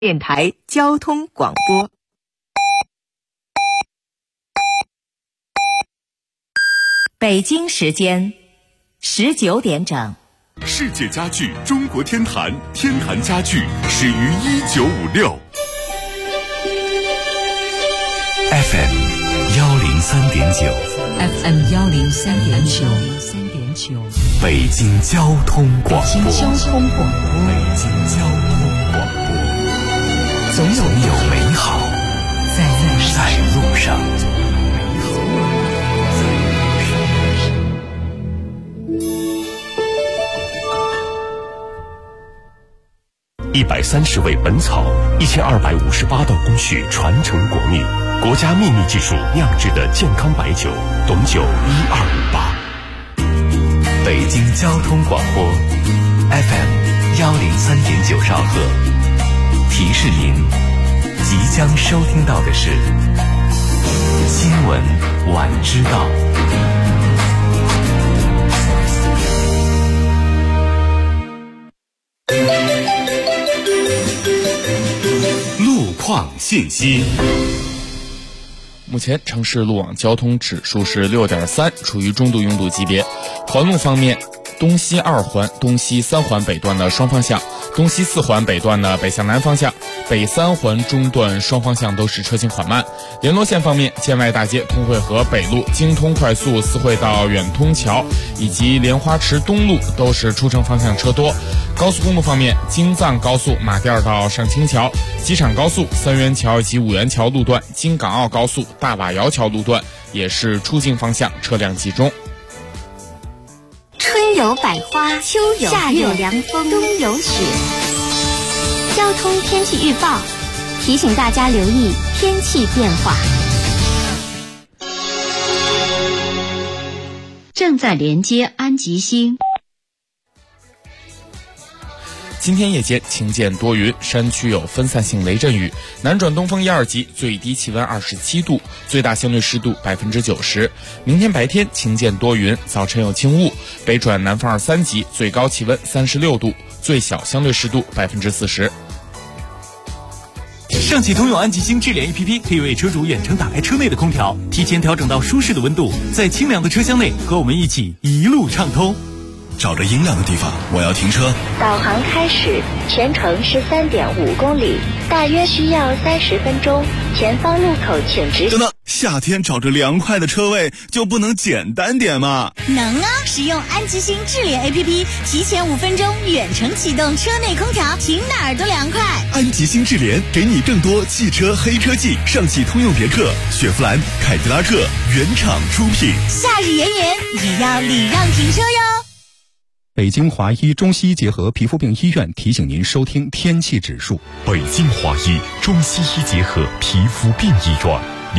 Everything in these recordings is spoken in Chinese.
电台交通广播。北京时间19点整。 世界家具中国天坛，天坛家具始于1956。FM 103.9 FM 103.9， 北京交通广播。 北京交通广播，总有美好在路上。130味本草，1258道工序传承国秘，国家秘密技术酿制的健康白酒，董酒1258。北京交通广播 FM 103.9兆赫，提示您即将收听到的是新闻晚知道。路况信息。 目前城市路网交通指数是6.3，处于中度拥堵级别。环路方面，东西2环、东西3环北段的双方向，东西4环北段的北向南方向，北3环中段双方向都是车行缓慢。联络线方面，建外大街通惠河北路、京通快速四惠到远通桥以及莲花池东路都是出城方向车多。高速公路方面，京藏高速马甸到上清桥、机场高速三元桥以及五元桥路段、京港澳高速大瓦窑桥路段也是出京方向车辆集中。 春有百花，秋有夏有凉风，冬有雪。交通天气预报提醒大家留意天气变化。 正在连接安吉星。 今天夜间晴间多云，山区有分散性雷阵雨，南转东风1、2级，最低气温27度，最大相对湿度90%。明天白天晴间多云，早晨有轻雾，北转南风2、3级，最高气温36度，最小相对湿度40%。 上汽通用安吉星智联 APP 可以为车主远程打开车内的空调，提前调整到舒适的温度，在清凉的车厢内和我们一起一路畅通。 找着阴凉的地方，我要停车。 导航开始，全程13.5公里，大约需要30分钟。前方路口请直行。 等等，夏天找着凉快的车位就不能简单点吗？ 能啊！使用安吉星智联 APP， 提前5分钟远程启动车内空调，停哪儿都凉快。 安吉星智联给你更多汽车黑科技，上汽通用别克、雪佛兰、凯迪拉克原厂出品。 夏日炎炎也要礼让停车哟。 北京华医中西医结合皮肤病医院提醒您收听天气指数。 北京华医中西医结合皮肤病医院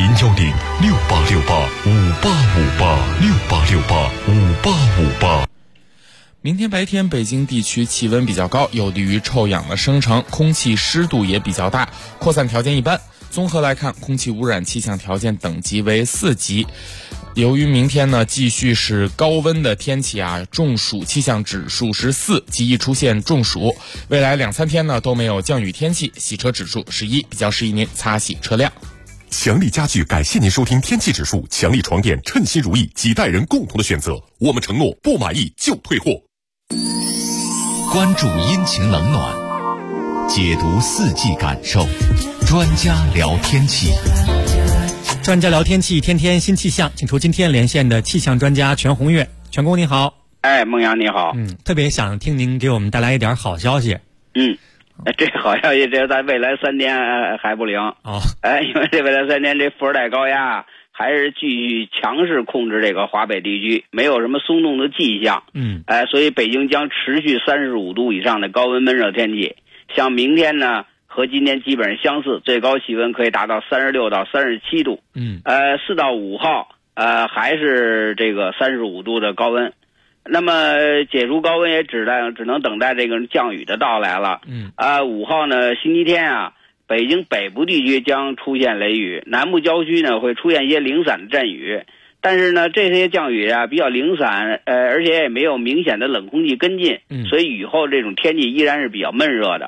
，010-6868-5858，6868-5858。 明天白天北京地区气温比较高，有利于臭氧的生成，空气湿度也比较大，扩散条件一般。综合来看，空气污染气象条件等级为4级。由于明天呢继续是高温的天气啊，中暑气象指数是4，极易出现中暑。未来2、3天呢都没有降雨天气，洗车指数是1，比较适宜您擦洗车辆。 强力家具感谢您收听天气指数，强力床垫称心如意，几代人共同的选择，我们承诺不满意就退货。 关注阴晴冷暖，解读四季感受，专家聊天气。 专家聊天气，天天新气象，请出今天连线的气象专家全红月。全工你好。 孟阳你好。 特别想听您给我们带来一点好消息。 这好消息这在未来3天还不灵因为这未来3天这副热带高压还是继续强势控制这个华北地区，没有什么松动的迹象。所以北京将持续35度以上的高温闷热天气。像明天呢和今天基本上相似，最高气温可以达到36到37度。4到5号还是这个35度的高温。那么解除高温也只能等待这个降雨的到来了。5号呢星期天啊，北京北部地区将出现雷雨，南部郊区呢会出现一些零散的阵雨。但是呢这些降雨啊比较零散，而且也没有明显的冷空气跟进，所以雨后这种天气依然是比较闷热的。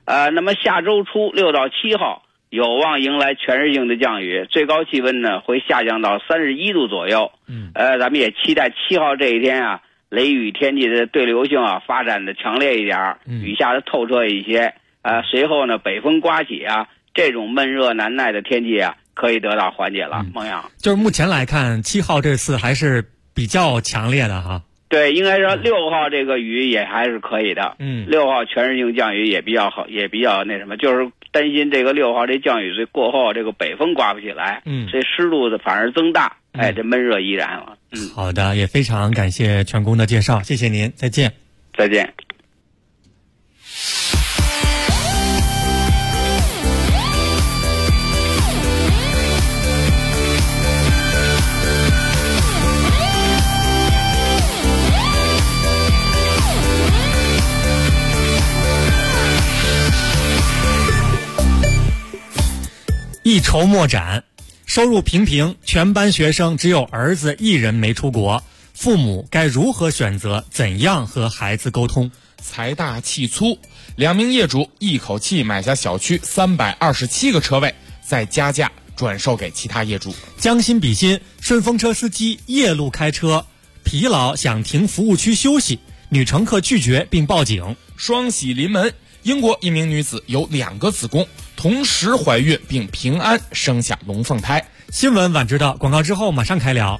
那么下周初6到7号有望迎来全日性的降雨，最高气温呢会下降到31度左右。咱们也期待7号这一天啊，雷雨天气的对流性啊发展的强烈一点，雨下的透彻一些。随后呢北风刮起啊，这种闷热难耐的天气啊可以得到缓解了。孟阳， 就是目前来看7号这次还是比较强烈的哈。 对，应该说6号这个雨也还是可以的。6号全日性降雨也比较好，也比较那什么，就是担心这个6号这降雨过后这个北风刮不起来，这湿度的反而增大，这闷热依然了。 好的，也非常感谢全工的介绍，谢谢您，再见。 再见。 一筹莫展，收入平平，全班学生只有儿子一人没出国，父母该如何选择？怎样和孩子沟通？ 财大气粗，2名业主一口气买下小区327个车位，再加价转售给其他业主。 将心比心，顺风车司机夜路开车，疲劳想停服务区休息，女乘客拒绝并报警。 双喜临门，英国一名女子有2个子宫，同时怀孕并平安生下龙凤胎。 新闻晚知道，广告之后马上开聊。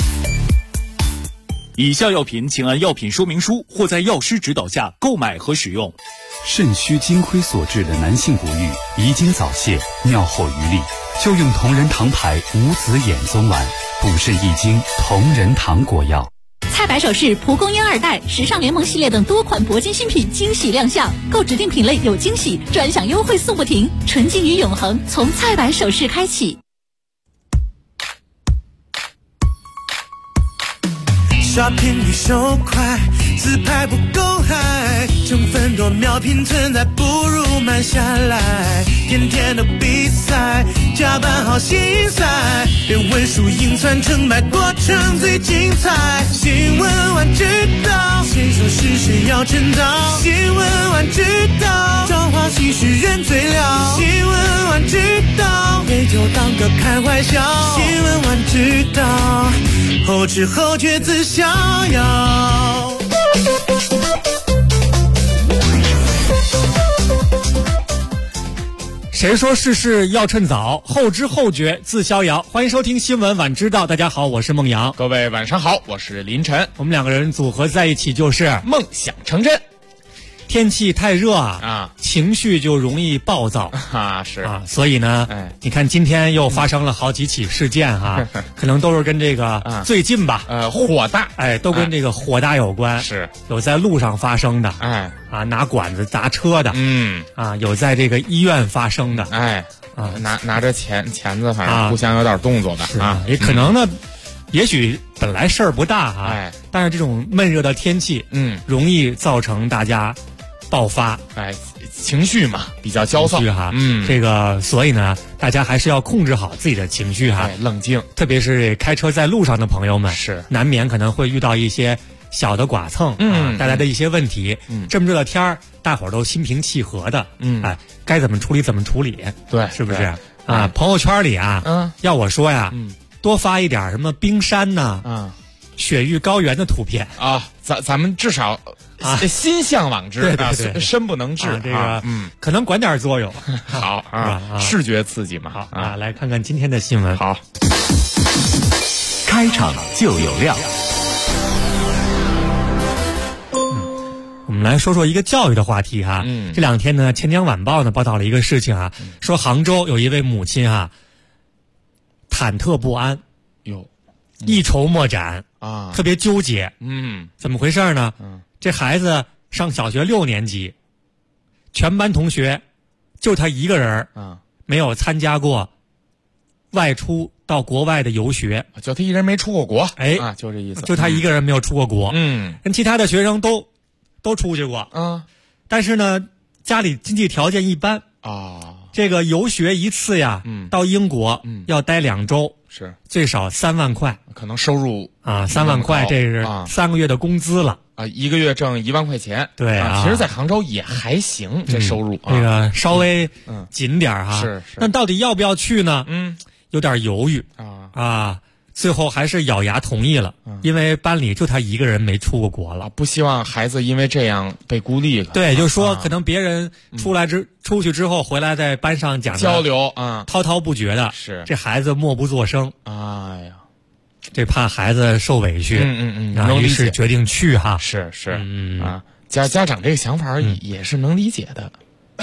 以下药品请按药品说明书或在药师指导下购买和使用。 肾虚金亏所致的男性不育、遗精早泄、尿后余力，就用同仁堂牌无籽眼棕丸，补肾益精，同仁堂果药。 菜百首饰、蒲公英2代、时尚联盟系列等多款铂金新品惊喜亮相，购指定品类有惊喜，专享优惠送不停，纯净与永恒从菜百首饰开启。 刷屏率手快，自拍不够嗨，成分多秒拼存在，不如慢下来。天天的比赛，加班好心塞，连文书硬传成败，过程最精彩。新闻晚知道，谁说是谁要称道？新闻晚知道，朝花夕拾人最了。新闻晚知道，别就当个开怀笑。新闻晚知道，后知后觉自逍遥。 谁说事事要趁早，后知后觉自逍遥。欢迎收听新闻晚知道，大家好，我是孟阳。 各位晚上好，我是林晨。 我们2个人组合在一起就是梦想成真。 天气太热啊，情绪就容易暴躁是啊，所以呢，你看今天又发生了好几起事件哈，可能都是跟这个最近吧， 火大， 都跟这个火大有关， 是有在路上发生的，拿管子砸车的，有在这个医院发生的， 拿着钳子，反正互相有点动作的也可能呢。也许本来事儿不大但是这种闷热的天气，容易造成大家爆发， 情绪嘛比较焦躁这个所以呢，大家还是要控制好自己的情绪冷静， 特别是开车在路上的朋友们， 是难免可能会遇到一些小的剐蹭带来的一些问题。这么热的天儿，大伙儿都心平气和的，该怎么处理怎么处理， 对， 是不是朋友圈里要我说呀，多发一点什么冰山呐，雪域高原的图片咱们至少心向往之， 对， 身不能至， 这个可能管点作用。 好视觉刺激嘛。 好来看看今天的新闻。 好， 开场就有料。 我们来说说一个教育的话题这2天呢，钱江晚报呢报道了一个事情说杭州有一位母亲忐忑不安，一筹莫展特别纠结。怎么回事呢？这孩子上小学6年级，全班同学就他一个人没有参加过外出到国外的游学， 就他一人没出过国。就这意思， 就他一个人没有出过国。跟其他的学生都出去过。但是呢，家里经济条件一般这个游学一次到英国要待2周， 是最少3万块， 可能收入 3万块，这是3个月的工资了。 一个月挣1万块钱。 对啊， 其实在杭州也还行，这收入这个稍微紧点哈。 是。 那到底要不要去呢？有点犹豫最后还是咬牙同意了，因为班里就他一个人没出过国了， 不希望孩子因为这样被孤立了。 对，就说可能别人出去之后回来在班上讲交流滔滔不绝的， 是这孩子默不作声。 哎呀， 这怕孩子受委屈，于是决定去哈。 是家长这个想法也是能理解的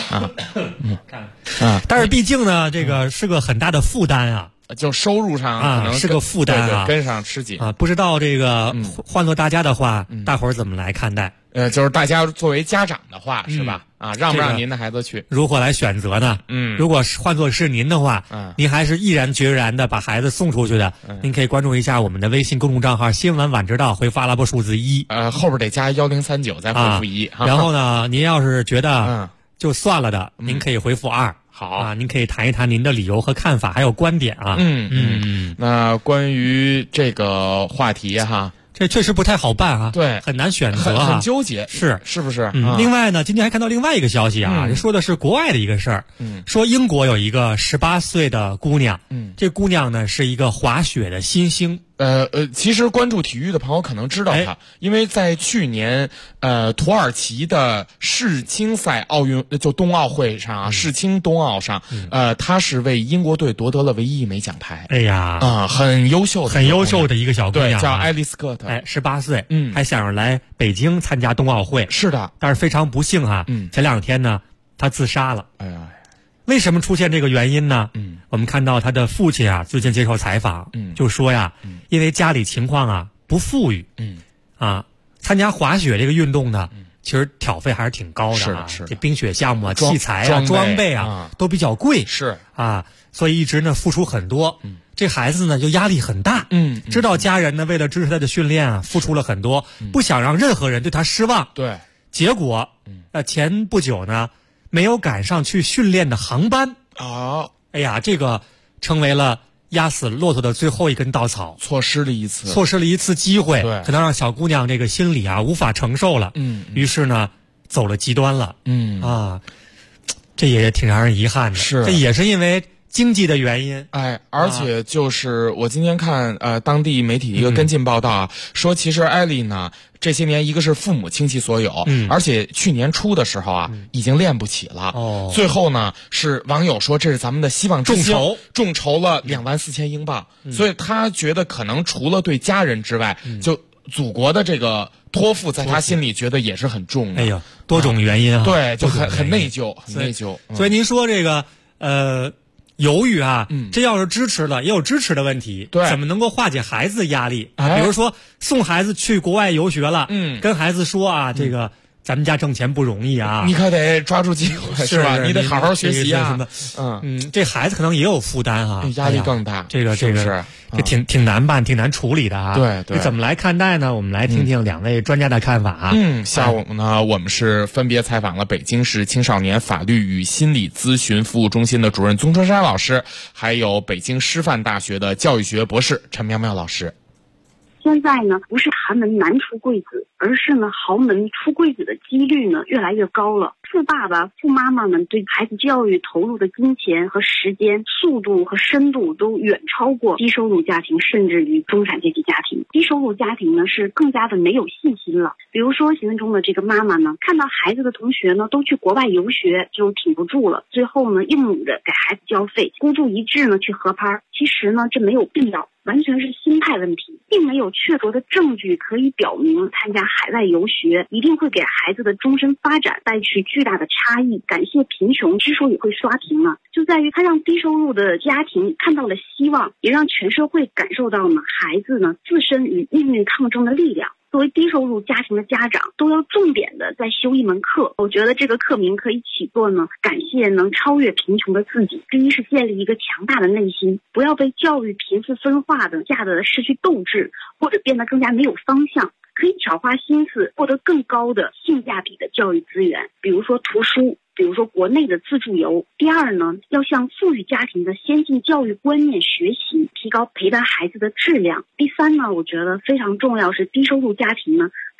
但是毕竟呢，这个是个很大的负担啊。 就收入上可能是个负担对，跟上吃紧不知道这个换做大家的话，大伙儿怎么来看待？ 就是大家作为家长的话，是吧？让不让您的孩子去？ 如何来选择呢？如果换作是您的话，您还是毅然决然的把孩子送出去的，您可以关注一下我们的微信公众账号“新闻晚知道”，回复阿拉伯数字1， 后边得加1039，再回复1。 然后呢，您要是觉得就算了的，您可以回复2。好您可以谈一谈您的理由和看法，还有观点啊。 那关于这个话题这确实不太好办对， 很难选择很纠结，是不是？ 另外呢，今天还看到另外一个消息说的是国外的一个事儿，说英国有一个18岁的姑娘，这姑娘呢是一个滑雪的新星。 其实关注体育的朋友可能知道他，因为在去年土耳其的世青赛冬奥会上世青冬奥上，他是为英国队夺得了唯一1枚奖牌。 哎呀， 很优秀的一个小姑娘， 对，叫艾丽斯科特 ，18岁，还想着来北京参加冬奥会。 是的， 但是非常不幸前2天呢，她自杀了。 哎呀。 为什么出现这个原因呢？我们看到他的父亲最近接受采访，就说因为家里情况不富裕，参加滑雪这个运动呢，其实挑费还是挺高的是这冰雪项目器材装备都比较贵，所以一直呢付出很多。这孩子呢就压力很大，知道家人呢为了支持他的训练付出了很多，不想让任何人对他失望。 对， 结果前不久呢。没有赶上去训练的航班哎呀，这个成为了压死骆驼的最后一根稻草， 错失了一次机会，可能让小姑娘这个心里无法承受了，于是呢走了极端了，这也挺让人遗憾的，这也是因为经济的原因。 而且就是我今天看当地媒体一个跟进报道说其实艾丽呢这些年一个是父母倾其所有，而且去年初的时候已经练不起了，最后呢是网友说这是咱们的希望之星，众筹了24000英镑，所以他觉得可能除了对家人之外，就祖国的这个托付在他心里觉得也是很重的。 哎呀，多种原因对，就很内疚，很内疚。 所以您说这个犹豫这要是支持了，也有支持的问题。 对， 怎么能够化解孩子的压力？比如说送孩子去国外游学了，跟孩子说这个咱们家挣钱不容易你可得抓住机会，是吧？你得好好学习这孩子可能也有负担压力更大。 这挺难办，挺难处理的对， 你怎么来看待呢？我们来听听2位专家的看法下午呢，我们是分别采访了北京市青少年法律与心理咨询服务中心的主任宗春山老师，还有北京师范大学的教育学博士陈苗苗老师。 现在呢，不是寒门难出贵子，而是呢豪门出贵子的几率呢越来越高了。富爸爸、富妈妈们对孩子教育投入的金钱和时间、速度和深度都远超过低收入家庭，甚至于中产阶级家庭。低收入家庭呢是更加的没有信心了。比如说新闻中的这个妈妈呢，看到孩子的同学呢都去国外游学，就挺不住了，最后呢硬努着给孩子交费，孤注一掷呢去合拍。其实呢这没有必要，完全是心态问题，并没有确凿的证据可以表明参加海外游学一定会给孩子的终身发展带去巨大的差异。感谢贫穷之所以会刷屏呢，就在于它让低收入的家庭看到了希望，也让全社会感受到呢孩子呢自身与命运抗争的力量。作为低收入家庭的家长，都要重点的再修一门课。我觉得这个课名可以起作呢，感谢能超越贫穷的自己。第一是建立一个强大的内心，不要被教育贫富分化的吓得失去斗志，或者变得更加没有方向。可以少花心思获得更高的性价比的教育资源，比如说图书，比如说国内的自助游。第二呢，要向富裕家庭的先进教育观念学习，提高陪伴孩子的质量。第三呢，我觉得非常重要是低收入家庭呢，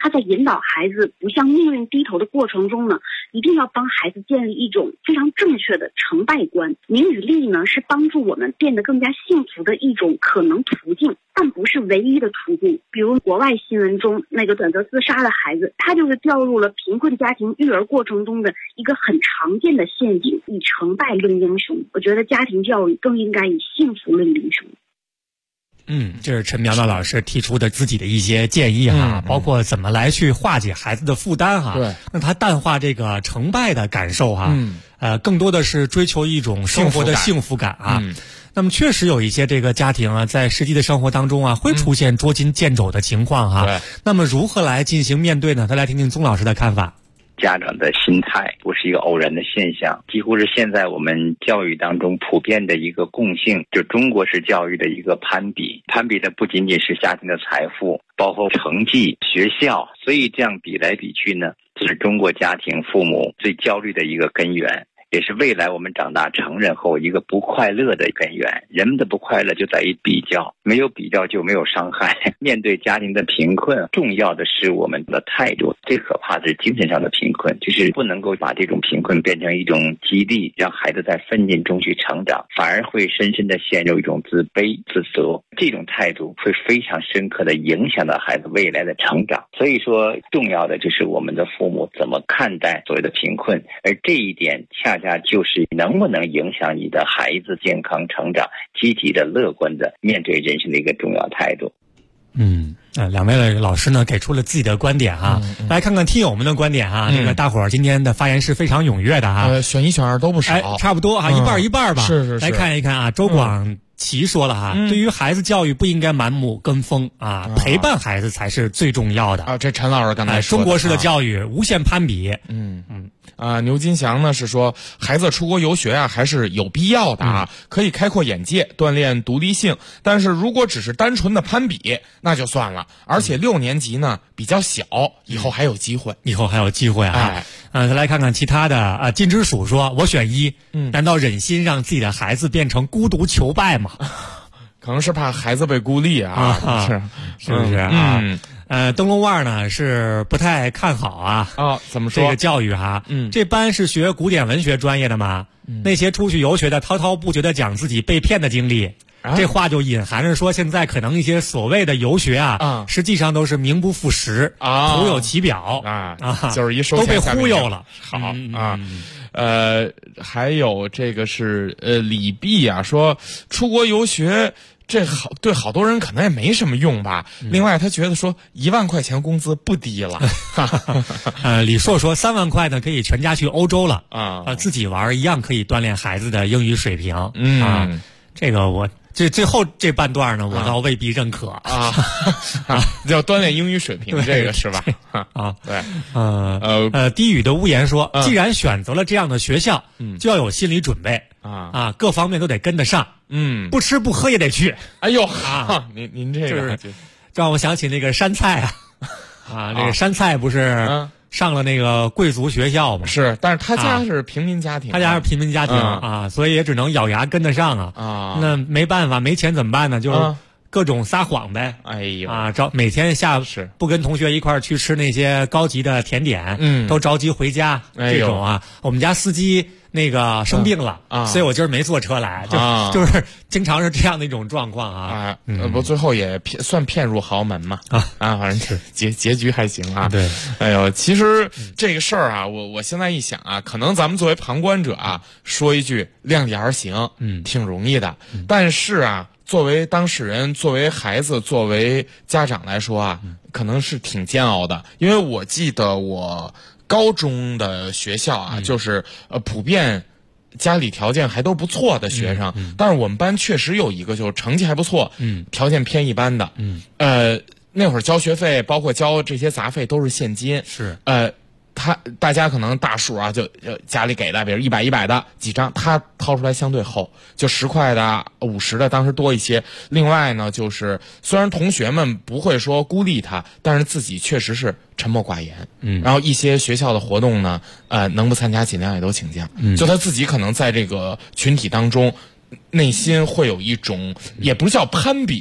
他在引导孩子不向命运低头的过程中呢，一定要帮孩子建立一种非常正确的成败观。名与利呢，是帮助我们变得更加幸福的一种可能途径，但不是唯一的途径。比如国外新闻中那个短则自杀的孩子，他就是掉入了贫困家庭育儿过程中的一个很常见的陷阱，以成败论英雄。我觉得家庭教育更应该以幸福论英雄。 这是陈苗苗老师提出的自己的一些建议哈，包括怎么来去化解孩子的负担哈。 对， 那他淡化这个成败的感受哈，更多的是追求一种生活的幸福感啊。那么确实有一些这个家庭啊，在实际的生活当中啊，会出现捉襟见肘的情况哈。那么如何来进行面对呢？再来听听宗老师的看法。 家长的心态不是一个偶然的现象，几乎是现在我们教育当中普遍的一个共性，就中国式教育的一个攀比。攀比的不仅仅是家庭的财富，包括成绩、学校，所以这样比来比去呢，这是中国家庭父母最焦虑的一个根源，也是未来我们长大成人后一个不快乐的根源。人们的不快乐就在于比较，没有比较就没有伤害。面对家庭的贫困，重要的是我们的态度，最可怕的是精神上的贫困，就是不能够把这种贫困变成一种激励，让孩子在奋进中去成长，反而会深深的陷入一种自卑、自责。这种态度会非常深刻的影响到孩子未来的成长。所以说，重要的就是我们的父母怎么看待所谓的贫困，而这一点恰恰就是能不能影响你的孩子健康成长，积极的、乐观的面对人生的一个重要态度。 两位老师呢给出了自己的观点哈，来看看听友们的观点哈。这个大伙儿今天的发言是非常踊跃的哈， 选一选二都不少， 差不多啊，一半一半吧。 是。 来看一看啊，周广奇说了哈，对于孩子教育不应该盲目跟风啊，陪伴孩子才是最重要的啊。这陈老师刚才说的， 中国式的教育无限攀比。 牛金祥呢是说，孩子出国游学啊还是有必要的啊，可以开阔眼界，锻炼独立性。但是如果只是单纯的攀比，那就算了。而且6年级呢比较小，以后还有机会， 啊。再来看看其他的啊。金之鼠说，我选一。难道忍心让自己的孩子变成孤独求败吗？ 可能是怕孩子被孤立啊， 是不是啊？灯笼腕呢是不太看好啊。 怎么说这个教育哈？这班是学古典文学专业的吗？那些出去游学的滔滔不绝的讲自己被骗的经历，这话就隐含着说，现在可能一些所谓的游学啊，实际上都是名不副实啊，徒有其表啊， 就是一收都被忽悠了。 好啊。还有这个是李碧啊说，出国游学这对好多人可能也没什么用吧。另外他觉得说1万块钱工资不低了。 李硕说3万块呢可以全家去欧洲了啊，自己玩一样可以锻炼孩子的英语水平。这个我最后这半段呢，我倒未必认可啊。要锻炼英语水平，这个是吧？ 对。低语的屋檐说，既然选择了这样的学校，就要有心理准备啊，各方面都得跟得上。不吃不喝也得去。 哎呦您这个让我想起那个山菜啊，这个山菜不是上了那个贵族学校嘛？ 是，但是他家是平民家庭， 啊，所以也只能咬牙跟得上啊。那没办法，没钱怎么办呢？就是各种撒谎呗。 哎呦每天不跟同学一块儿去吃那些高级的甜点，都着急回家这种啊。我们家司机那个生病了所以我今儿没坐车来，就是经常是这样的一种状况啊。 不，最后也算骗入豪门嘛反正是结局还行啊。 对， 哎呦，其实这个事儿啊，我现在一想啊，可能咱们作为旁观者啊，说一句量力而行，挺容易的。但是啊，作为当事人，作为孩子，作为家长来说啊，可能是挺煎熬的。因为我记得我高中的学校啊，就是普遍家里条件还都不错的学生，但是我们班确实有一个就是成绩还不错，条件偏一般的，那会儿交学费包括交这些杂费都是现金， 是大家可能大数啊，就家里给的，比如100的几张，他掏出来相对厚，就10块的、50的，当时多一些。另外呢，就是虽然同学们不会说孤立他，但是自己确实是沉默寡言。然后一些学校的活动呢，能不参加尽量也都请假。就他自己可能在这个群体当中，内心会有一种也不叫攀比吧。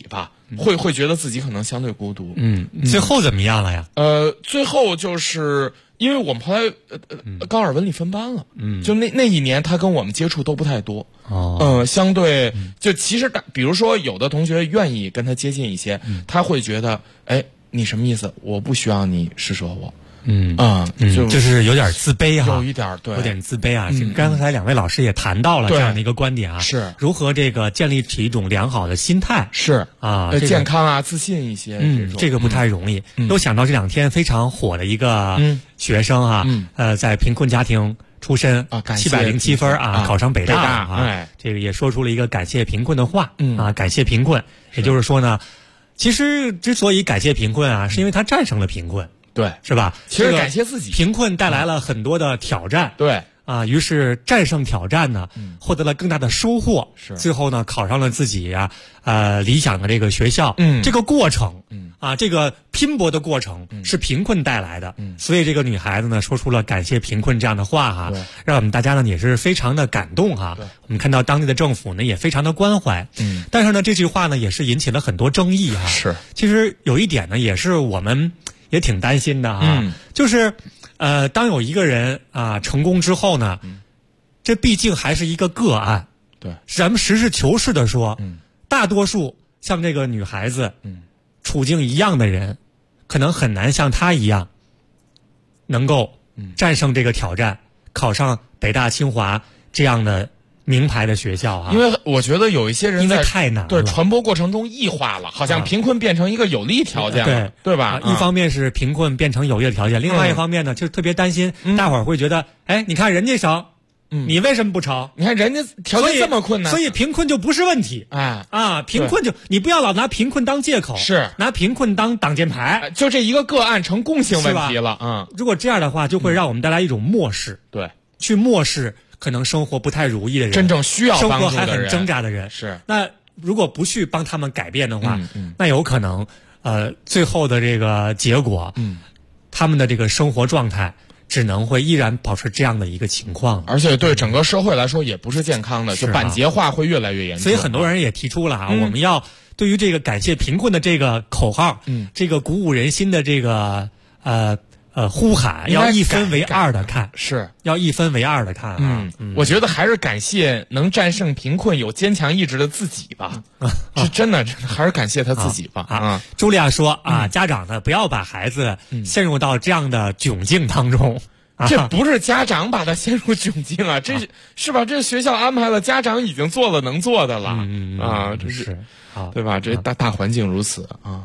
会觉得自己可能相对孤独。 最后怎么样了呀？ 最后就是因为我们后来高尔文理分班了，就那一年他跟我们接触都不太多。相对就其实比如说有的同学愿意跟他接近一些，他会觉得哎，你什么意思？我不需要你施舍我。 就是有点自卑哈， 有一点对， 有点自卑啊。刚才两位老师也谈到了这样的一个观点啊， 是如何这个建立起一种良好的心态， 是啊， 健康啊，自信一些。 这个不太容易。又想到这两天非常火的一个学生啊，在贫困家庭出身，707分啊，考上北大啊，这个也说出了一个感谢贫困的话啊，感谢贫困，也就是说呢，其实之所以感谢贫困啊，是因为他战胜了贫困。 对， 是吧？ 其实感谢自己， 贫困带来了很多的挑战。 对啊，于是战胜挑战呢，获得了更大的收获。 是， 最后呢，考上了自己理想的这个学校。这个过程，这个拼搏的过程是贫困带来的。所以这个女孩子呢，说出了感谢贫困这样的话哈，让我们大家呢也是非常的感动哈。我们看到当地的政府呢也非常的关怀。但是呢，这句话呢也是引起了很多争议哈。 是， 其实有一点呢，也是我们也挺担心的啊，就是当有一个人成功之后呢，这毕竟还是一个个案。 对， 咱们实事求是的说，大多数像这个女孩子，处境一样的人，可能很难像她一样，能够战胜这个挑战，考上北大清华这样的名牌的学校啊。 因为我觉得有一些人因为太难了， 对传播过程中异化了，好像贫困变成一个有利条件了，对吧？ 一方面是贫困变成有利的条件，另外一方面呢，就特别担心大伙儿会觉得，哎，你看人家成，你为什么不成？ 你看人家条件这么困难， 所以贫困就不是问题。贫困就你不要老拿贫困当借口， 是拿贫困当挡箭牌， 就这一个个案成共性问题了。 如果这样的话，就会让我们带来一种漠视， 对， 去漠视可能生活不太如意的人， 真正需要帮助的人， 生活还很挣扎的人。 是， 那如果不去帮他们改变的话，那有可能最后的这个结果，他们的这个生活状态只能会依然保持这样的一个情况， 而且对整个社会来说也不是健康的，就板结化会越来越严重。 所以很多人也提出了我们要对于这个感谢贫困的这个口号，这个鼓舞人心的这个呼喊，要一分为二的看， 是要一分为二的看我觉得还是感谢能战胜贫困、有坚强意志的自己吧。是真的还是感谢他自己吧。 茱莉亚说家长呢不要把孩子陷入到这样的窘境当中。 这不是家长把他陷入窘境啊，这是吧？这学校安排了，家长已经做了能做的了这是对吧？这大环境如此啊。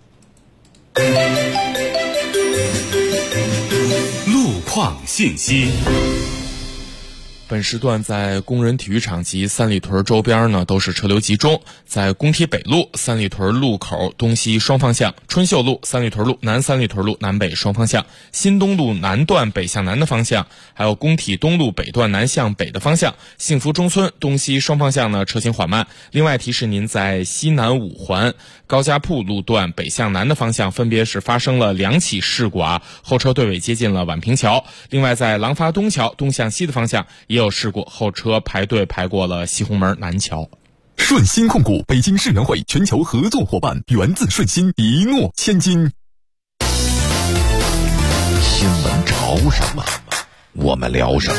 路况信息。 本时段在工人体育场及三里屯周边呢都是车流集中，在工体北路、三里屯路口东西双方向、春秀路、三里屯路、南三里屯路南北双方向、新东路南段北向南的方向，还有工体东路北段南向北的方向、幸福中村东西双方向呢车行缓慢。另外提示您，在西南五环高家铺路段北向南的方向分别是发生了2起事故后车队尾接近了宛平桥。另外在廊坊东桥东向西的方向也有事故，后车排队排过了西红门南桥。 顺鑫控股北京世园会全球合作伙伴，源自顺鑫，一诺千金。 新闻潮什么，我们聊什么。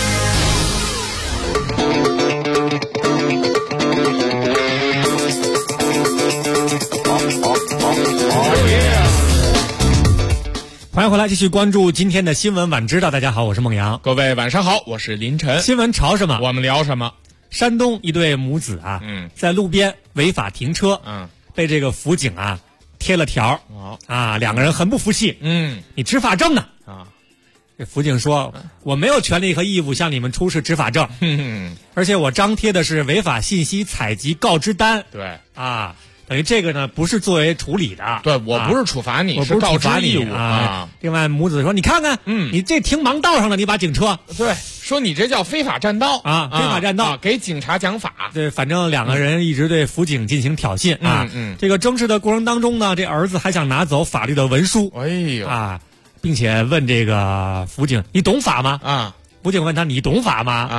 欢迎回来，继续关注今天的新闻晚知道。大家好，我是孟阳。 各位晚上好，我是林晨。 新闻潮什么， 我们聊什么。 山东一对母子在路边违法停车，被这个辅警贴了条两个人很不服气，你执法证呢？这辅警说，我没有权利和义务向你们出示执法证，而且我张贴的是违法信息采集告知单。 对等于这个呢不是作为处理的， 对，我不是处罚你，是告知义务另外母子说，你看看，你这停盲道上了，你把警车， 对，说你这叫非法占道非法占道， 给警察讲法。 对，反正两个人一直对辅警进行挑衅这个争执的过程当中呢，这儿子还想拿走法律的文书，并且问这个辅警，你懂法吗？辅警问他，你懂法吗？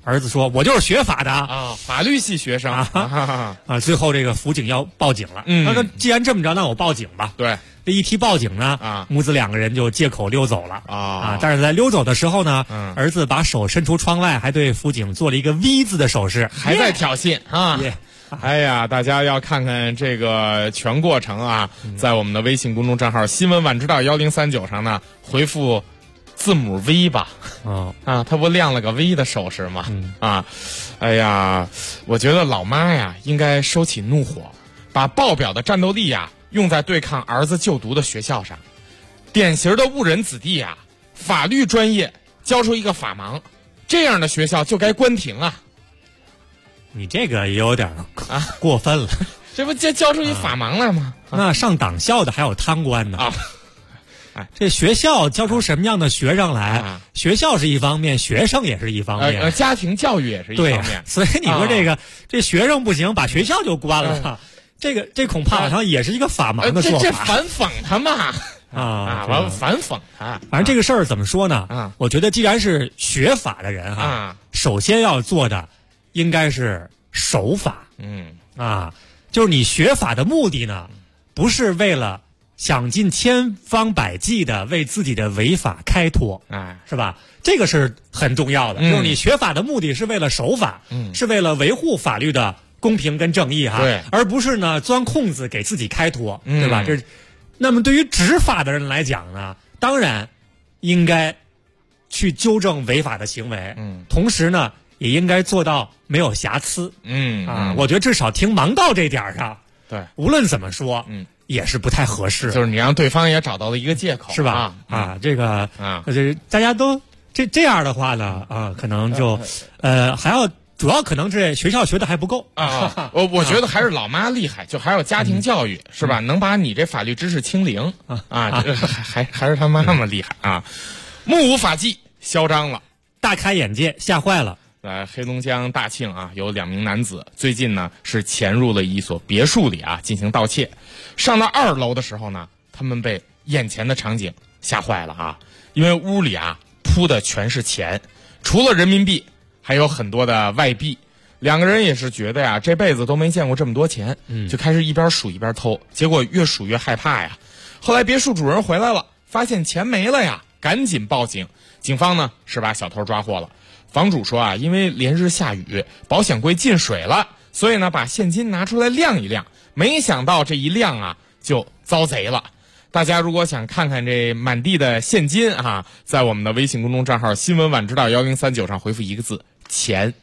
儿子说：“我就是学法的啊，法律系学生啊。”最后这个辅警要报警了。他说：“既然这么着，那我报警吧。” 对， 这一提报警呢，母子两个人就借口溜走了啊。 但是在溜走的时候呢，儿子把手伸出窗外，还对辅警做了一个 V 字的手势， 还在挑衅啊。哎呀，大家要看看这个全过程啊，在我们的微信公众账号新闻晚知道1039上呢，回复字母 V 吧。他不亮了个 V 的手势吗？哎呀，我觉得老妈呀应该收起怒火，把爆表的战斗力呀用在对抗儿子就读的学校上。典型的误人子弟啊，法律专业教出一个法盲，这样的学校就该关停啊。 你这个也有点过分了， 这不教出一法盲来吗？ 那上党校的还有贪官呢这学校教出什么样的学生来？学校是一方面，学生也是一方面， 家庭教育也是一方面。 所以你说这学生不行，把学校就关了，这恐怕好像也是一个法盲的做法。 这反讽他嘛反讽他。 反正这个事儿怎么说呢？我觉得既然是学法的人首先要做的应该是守法。就是你学法的目的呢，不是为了想尽千方百计的为自己的违法开脱，是吧？这个是很重要的。就是你学法的目的是为了守法，是为了维护法律的公平跟正义对， 而不是呢钻空子给自己开脱，对吧？那么对于执法的人来讲呢，当然应该去纠正违法的行为，同时呢也应该做到没有瑕疵。我觉得至少听盲道这点上， 对， 无论怎么说，也是不太合适。 就是你让对方也找到了一个借口， 是吧？这个大家都这样的话呢，可能就还要主要可能这学校学的还不够我觉得还是老妈厉害，就还有家庭教育，是吧？能把你这法律知识清零还是他妈那么厉害啊！目无法纪，嚣张了， 大开眼界，吓坏了。 黑龙江大庆有2名男子最近呢是潜入了一所别墅里进行盗窃。上到2楼的时候呢，他们被眼前的场景吓坏了因为屋里铺的全是钱，除了人民币还有很多的外币。2个人也是觉得这辈子都没见过这么多钱，就开始一边数一边偷，结果越数越害怕呀。后来别墅主人回来了，发现钱没了呀，赶紧报警。警方呢是把小偷抓获了。房主说因为连日下雨，保险柜进水了，所以呢把现金拿出来晾一晾，没想到这一晾就遭贼了。大家如果想看看这满地的现金在我们的微信公众账号新闻晚知道1039上回复一个字钱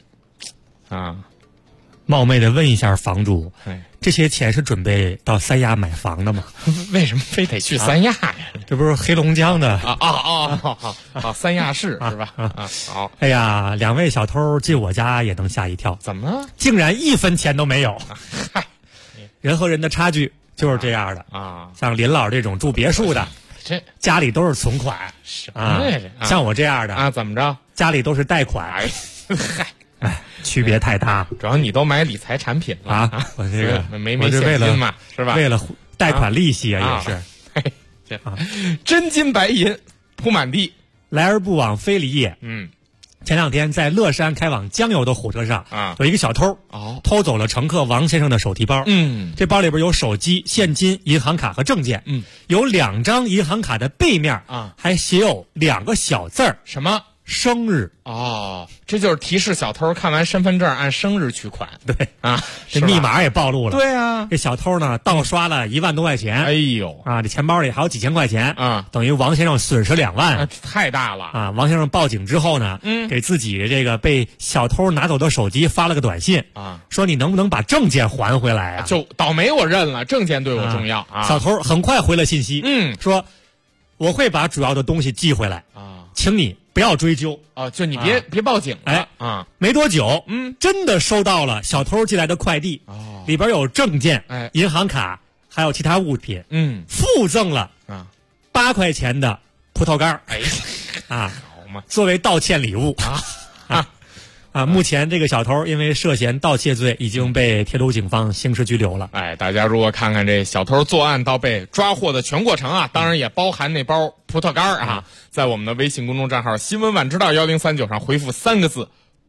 冒昧的问一下房主，这些钱是准备到三亚买房的吗？ 为什么非得去三亚呀？ 这不是黑龙江的三亚市是吧？好。 哎呀，2位小偷进我家也能吓一跳。 怎么了？ 竟然1分钱都没有。人和人的差距就是这样的像林老这种住别墅的， 这家里都是存款像我这样的怎么着？ 家里都是贷款。区别太大。 主要你都买理财产品了我这个没现金嘛，是吧？ 为了贷款利息也是。 真金白银铺满地， 来而不往非礼也。前2天在乐山开往江油的火车上有一个小偷偷走了乘客王先生的手提包。这包里边有手机、现金、银行卡和证件。有2张银行卡的背面还写有2个小字儿， 什么？ 生日。 这就是提示小偷看完身份证按生日取款。 对这密码也暴露了。 对这小偷呢盗刷了1万多块钱。 哎呦这钱包里还有几千块钱等于王先生损失2万。 太大了王先生报警之后呢给自己这个被小偷拿走的手机发了个短信说你能不能把证件还回来就倒霉我认了，证件对我重要小偷很快回了信息说我会把主要的东西寄回来请你不要追究就你别报警了没多久真的收到了小偷寄来的快递里边有证件银行卡还有其他物品附赠了8块钱的葡萄干好嘛， 作为道歉礼物目前这个小偷因为涉嫌盗窃罪已经被铁路警方刑事拘留了。 大家如果看看这小偷作案到被抓获的全过程当然也包含那包葡萄干在我们的微信公众账号新闻晚知道1039上回复3个字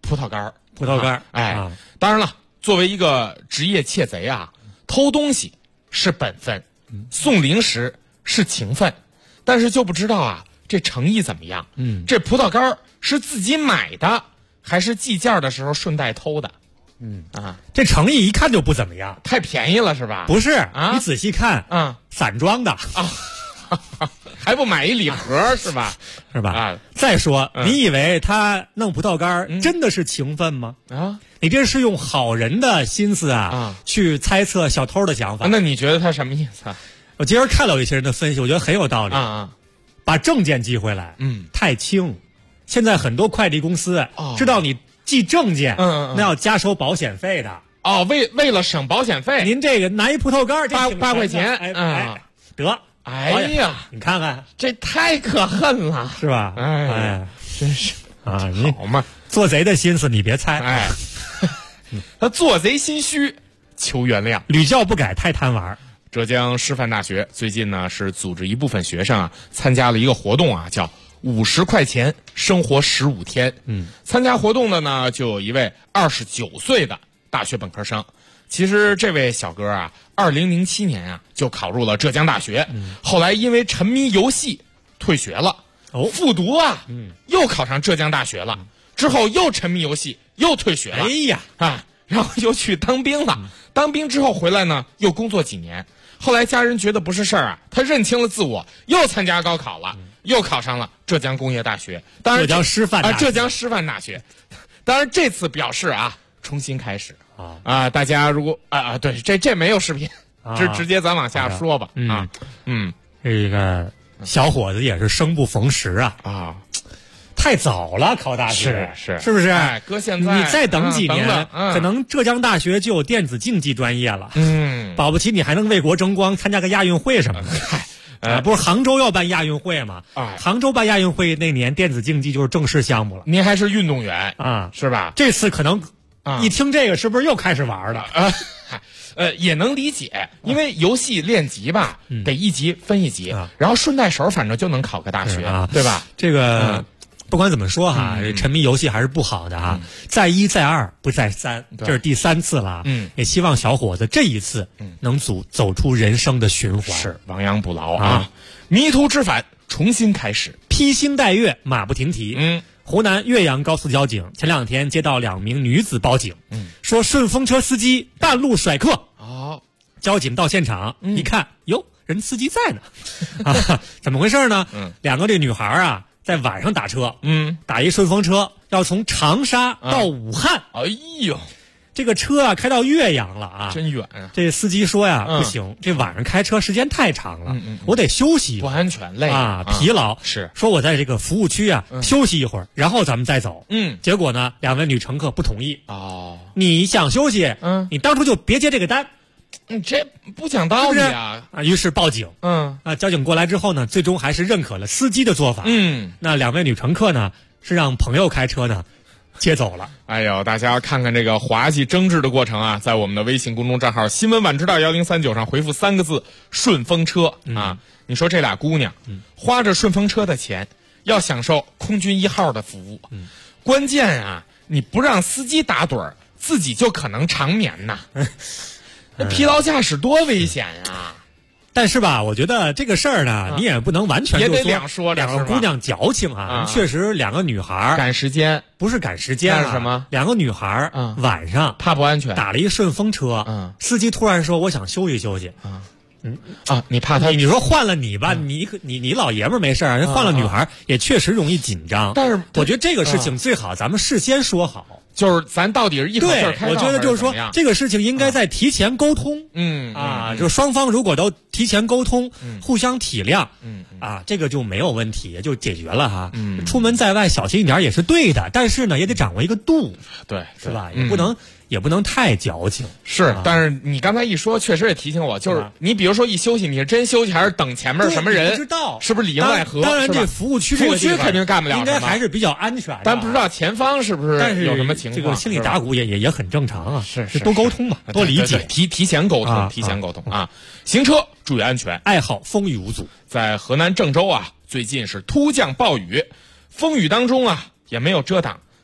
葡萄干儿。 当然了，作为一个职业窃贼啊，偷东西是本分，送零食是情分，但是就不知道啊，这诚意怎么样？这葡萄干儿是自己买的，还是计件的时候顺带偷的？ 这诚意一看就不怎么样， 太便宜了是吧？ 不是你仔细看，散装的还不买一礼盒是吧？ 是吧？再说，你以为他弄葡萄干真的是情分吗？你这是用好人的心思去猜测小偷的想法。 那你觉得他什么意思啊？ 我今儿看了有一些人的分析，我觉得很有道理把证件寄回来，太轻。现在很多快递公司知道你寄证件，那要加收保险费的。 为了省保险费， 您这个拿一葡萄干 8块钱， 得。 哎呀， 你看看， 这太可恨了， 是吧？ 哎，真是你好嘛， 做贼的心思你别猜， 他做贼心虚，求原谅， 屡教不改太贪玩。 浙江师范大学最近呢是组织一部分学生参加了一个活动叫50块钱生活15天。参加活动的呢就有一位29岁的大学本科生。其实这位小哥2007年就考入了浙江大学，后来因为沉迷游戏退学了，复读又考上浙江大学了，之后又沉迷游戏又退学了，然后又去当兵了。当兵之后回来呢，又工作几年。后来家人觉得不是事儿他认清了自我，又参加高考了，又考上了浙江工业大学，当然浙江师范大学。当然这次表示重新开始大家如果对，这没有视频，直接咱往下说吧。 这个小伙子也是生不逢时太早了考大学，是不是？ 搁现在你再等几年，可能浙江大学就有电子竞技专业了。保不齐你还能为国争光，参加个亚运会什么的。不是杭州要办亚运会吗？杭州办亚运会那年，电子竞技就是正式项目了。 您还是运动员是吧？ 这次可能一听这个，是不是又开始玩了？ 也能理解，因为游戏练级吧，得一级分一级，然后顺带手反正就能考个大学，对吧？ 这个。不管怎么说沉迷游戏还是不好的再一再二不再三，这是第3次了。也希望小伙子这一次能走出人生的循环， 是亡羊补牢迷途知返，重新开始， 披星戴月，马不停蹄。湖南岳阳高速交警前2天接到2名女子报警，说顺风车司机半路甩客。交警到现场一看，哟，人司机在呢。怎么回事呢？2个这女孩在晚上打车，打一顺风车，要从长沙到武汉。 哎呦， 这个车开到岳阳了真远这司机说不行，这晚上开车时间太长了，我得休息， 不安全，累疲劳。 是说我在这个服务区休息一会儿，然后咱们再走。结果呢，2位女乘客不同意。你想休息，你当初就别接这个单。 这不讲道理于是报警。交警过来之后呢，最终还是认可了司机的做法。那2位女乘客呢，是让朋友开车呢接走了。 哎呦，大家看看这个滑稽争执的过程在我们的微信公众账号新闻晚知道1039上回复3个字顺风车你说这俩姑娘花着顺风车的钱，要享受空军1号的服务，关键你不让司机打盹儿，自己就可能长眠呐。这疲劳驾驶多危险呀！ 但是吧，我觉得这个事儿呢，你也不能完全也得两说 2个姑娘矫情确实2个女孩赶时间， 不是赶时间是什么 ？2个女孩晚上怕不安全， 打了一顺风车，司机突然说我想休息休息。 你怕他？ 你说换了你吧，你老爷们儿没事人换了女孩也确实容易紧张。 但是我觉得这个事情最好咱们事先说好。 就是咱到底是一口气开我觉得就是说这个事情应该在提前沟通，就是双方如果都提前沟通，互相体谅，这个就没有问题，就解决了出门在外小心一点也是对的，但是呢也得掌握一个度， 对， 是吧？也不能太矫情。 是，但是你刚才一说，确实也提醒我，就是你比如说一休息，你是真休息还是等前面什么人？ 不知道是不是里应外合？ 当然，这服务区肯定干不了， 应该还是比较安全。 但不知道前方是不是有什么情况？ 这个心里打鼓也很正常是多沟通嘛，多理解， 提前沟通，提前沟通行车注意安全， 爱好风雨无阻。 在河南郑州最近是突降暴雨，风雨当中也没有遮挡。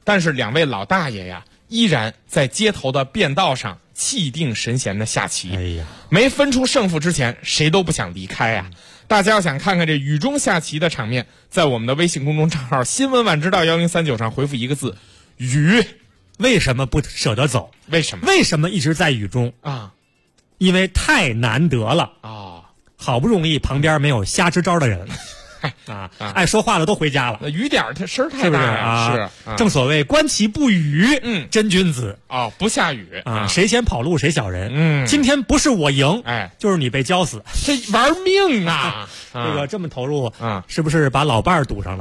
但是2位老大爷呀，依然在街头的便道上气定神闲的下棋。 哎呀， 没分出胜负之前，谁都不想离开呀。大家要想看看这雨中下棋的场面，在我们的微信公众账号新闻晚知道1039上回复一个字雨。 为什么不舍得走？ 为什么？ 为什么一直在雨中啊？ 因为太难得了啊！ 好不容易旁边没有瞎支招的人啊，爱说话的都回家了。 雨点它声太大了， 是啊，正所谓观其不语，真君子哦，不下雨啊，谁先跑路谁小人。今天不是我赢，就是你被浇死， 这玩命啊！ 这个这么投入啊，是不是把老伴儿堵上了？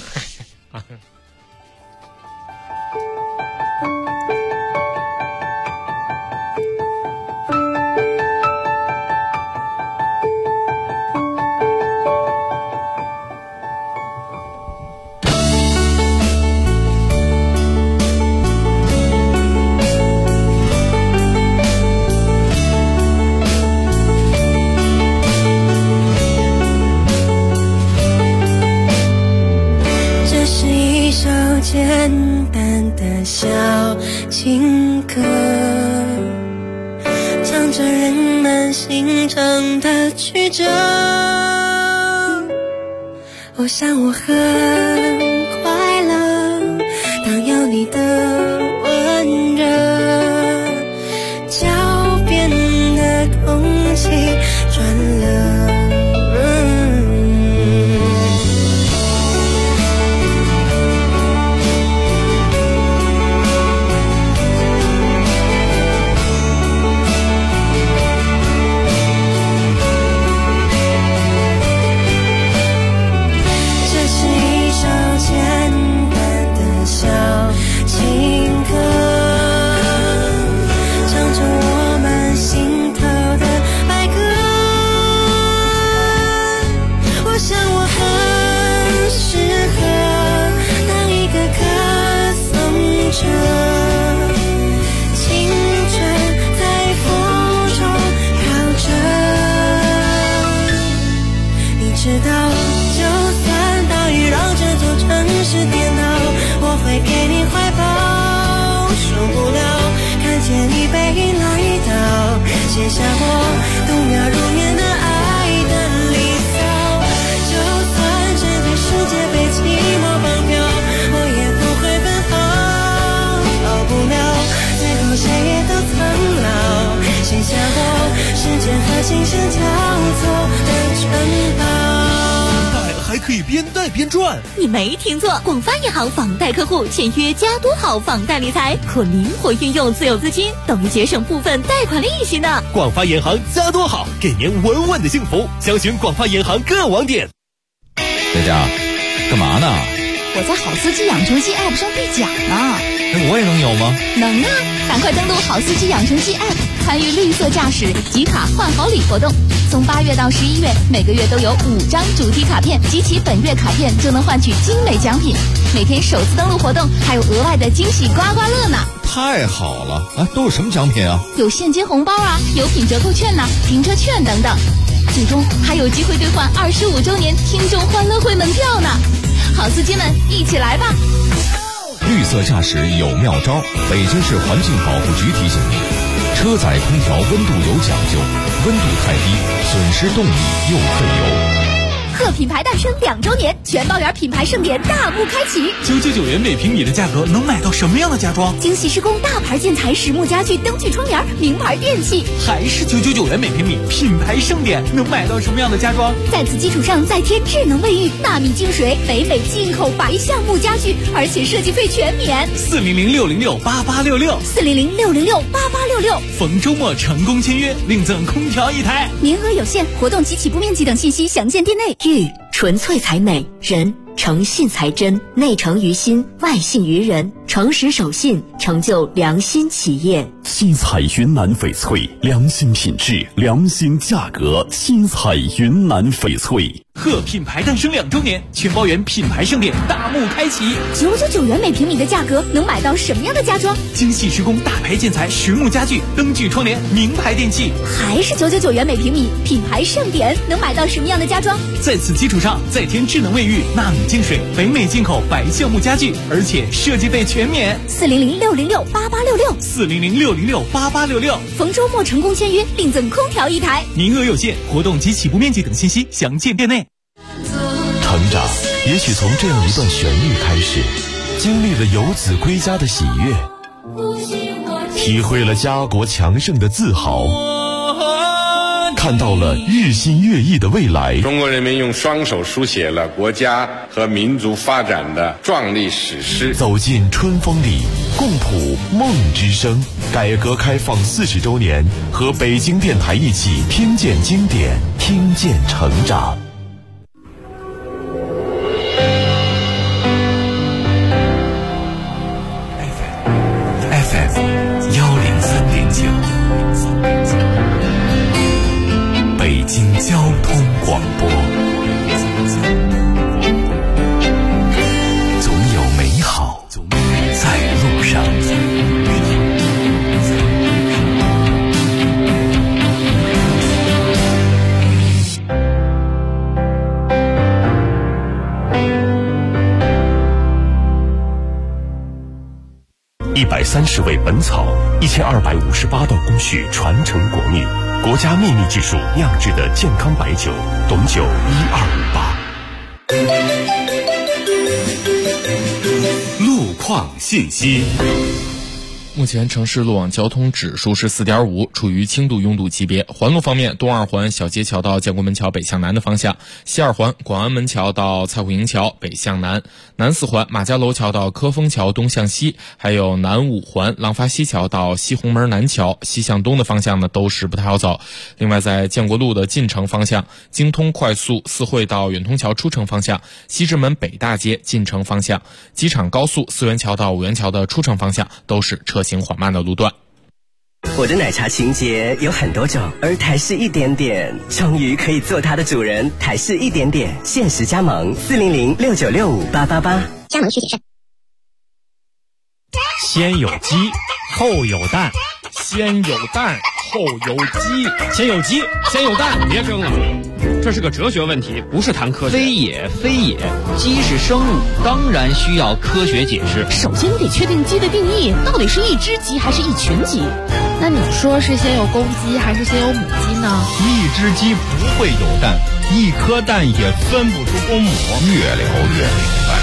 简单的小情歌，唱着人们心肠的曲折。我想我很快乐，当有你的温热，脚边的空气转了。写下我度秒如年的爱的离骚，就算整个世界被寂寞绑票，我也不会奔跑，逃不了，最后谁也都苍老，写下我时间和琴声交错的城堡。 还可以边贷边赚， 你没听错，广发银行房贷客户签约加多好房贷理财，可灵活运用自有资金，等于节省部分贷款利息呢。 广发银行加多好，给您稳稳的幸福。详询广发银行各网点。 佳佳，干嘛呢？ 我在好司机养成记 App 上兑奖呢。 我也能有吗？ 能啊，赶快登录好司机养成记 App， 参与绿色驾驶集卡换好礼活动。从8月到11月，每个月都有5张主题卡片，集齐本月卡片就能换取精美奖品。每天首次登录活动还有额外的惊喜刮刮乐呢！ 太好了啊！都有什么奖品啊？ 有现金红包啊，有品折扣券呐、停车券等等。最终还有机会兑换25周年听众欢乐会门票呢！好司机们，一起来吧！ 绿色驾驶有妙招，北京市环境保护局提醒您：车载空调温度有讲究，温度太低，损失动力又费油。 贺品牌诞生2周年，全包圆品牌盛典大幕开启。 999元每平米的价格能买到什么样的家装？ 精细施工大牌建材、实木家具、灯具、窗帘、名牌电器， 还是999元每平米，品牌盛典能买到什么样的家装？ 在此基础上再添智能卫浴、纳米净水、北美进口白橡木家具，而且设计费全免。 400-606-8866，400-606-8866，逢周末成功签约，另赠空调1台， 名额有限，活动及其不面积等信息详见店内。 玉纯粹才美，人诚信才真，内诚于心，外信于人，诚实守信，成就良心企业。 新彩云南翡翠，良心品质，良心价格，新彩云南翡翠。 贺品牌诞生2周年，全包园品牌盛典大幕开启 ，999元每平米的价格能买到什么样的家装？ 精细施工大牌建材、实木家具、灯具窗帘、名牌电器， 还是999元每平米，品牌盛典能买到什么样的家装？ 在此基础上再添智能卫浴、纳米净水、北美进口白橡木家具，而且设计费全免。 400-606-8866，400-606-8866，逢周末成功签约，另赠空调1台， 名额有限，活动及起步面积等信息详见店内。 成长也许从这样一段旋律开始，经历了游子归家的喜悦，体会了家国强盛的自豪，看到了日新月异的未来。 中国人民用双手书写了国家和民族发展的壮丽史诗。 走进春风里，共谱梦之声。改革开放40周年，和北京电台一起听见经典，听见成长。 FM 103.9，北京交通广播，总有美好在路上。 130味本草，1258道工序传承国秘，国家秘密技术酿制的健康白酒，董酒1258。 路况信息。 目前城市路网交通指数是4.5，处于轻度拥堵级别。环路方面，东二环小街桥到建国门桥北向南的方向，西二环广安门桥到蔡虎营桥北向南，南四环马家楼桥到科丰桥东向西，还有南五环廊坊西桥到西红门南桥西向东的方向呢，都是不太好走。另外，在建国路的进城方向，京通快速四惠到远通桥出城方向，西直门北大街进城方向，机场高速四元桥到五元桥的出城方向都是车行缓慢的路段。 我的奶茶情节有很多种，而台式一点点终于可以做它的主人。台式一点点限时加盟，400-6965-888， 加盟需谨慎。 先有鸡，后有蛋， 先有蛋，后有鸡， 先有鸡， 先有蛋。别争了，这是个哲学问题，不是谈科学。 非也，非也，鸡是生物，当然需要科学解释。 首先你得确定鸡的定义，到底是一只鸡还是一群鸡？ 那你说是先有公鸡还是先有母鸡呢？ 一只鸡不会有蛋，一颗蛋也分不出公母。 越聊越明白。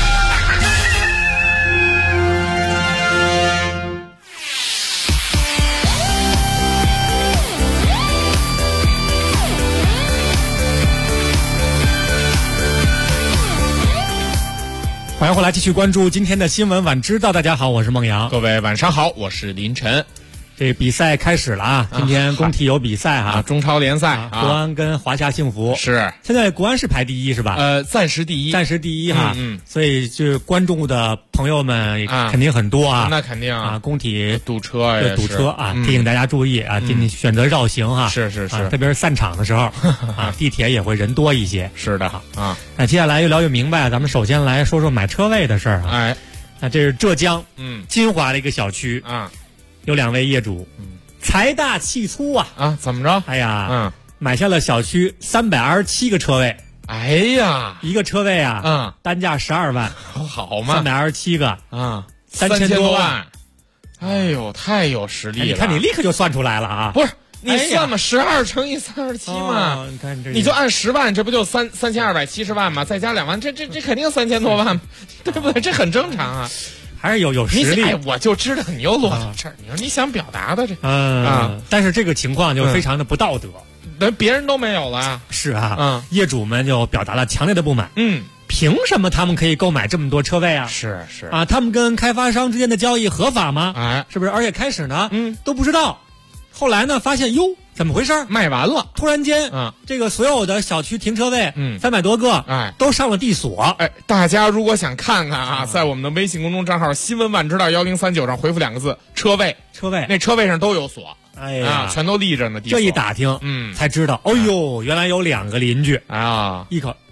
欢迎回来，继续关注今天的新闻晚知道。大家好，我是孟阳。 各位晚上好，我是林晨。 这比赛开始了啊！今天工体有比赛哈， 中超联赛， 国安跟华夏幸福是。 现在国安是排第一是吧？ 暂时第一， 暂时第一哈。所以就是关注的朋友们肯定很多啊。 那肯定啊， 工体堵车呀， 堵车啊！提醒大家注意啊，今天选择绕行哈。 是， 特别是散场的时候啊，地铁也会人多一些。 是的啊。 那接下来越聊越明白，咱们首先来说说买车位的事儿啊。 哎， 那这是浙江金华的一个小区啊， 有2位业主。财大气粗啊！ 怎么着？ 哎呀，买下了小区327个车位。 哎呀， 一个车位啊，单价12万， 好嘛 ，327个啊 ，3000多万。 哎呦，太有实力了！ 你看，你立刻就算出来了啊！ 不是，你算嘛，12乘以37嘛， 你看这， 你就按10万，这不就3270万吗？再加2万，这肯定3000多万，对不对？这很正常啊。 还是有实力， 我就知道你又落到这儿。你说你想表达的这， 但是这个情况就非常的不道德， 别人都没有了。 是啊，业主们就表达了强烈的不满。凭什么他们可以购买这么多车位啊？ 是啊，他们跟开发商之间的交易合法吗？ 哎， 是不是？而且开始呢，都不知道，后来呢，发现哟，怎么回事？ 卖完了， 突然间，这个所有的小区停车位，300多个，都上了地锁。 哎，大家如果想看看啊，在我们的微信公众账号新闻晚知道1039上回复2个字车位，那车位上都有锁。 哎呀， 全都立着呢。 这一打听，才知道，哦呦，原来有2个邻居啊，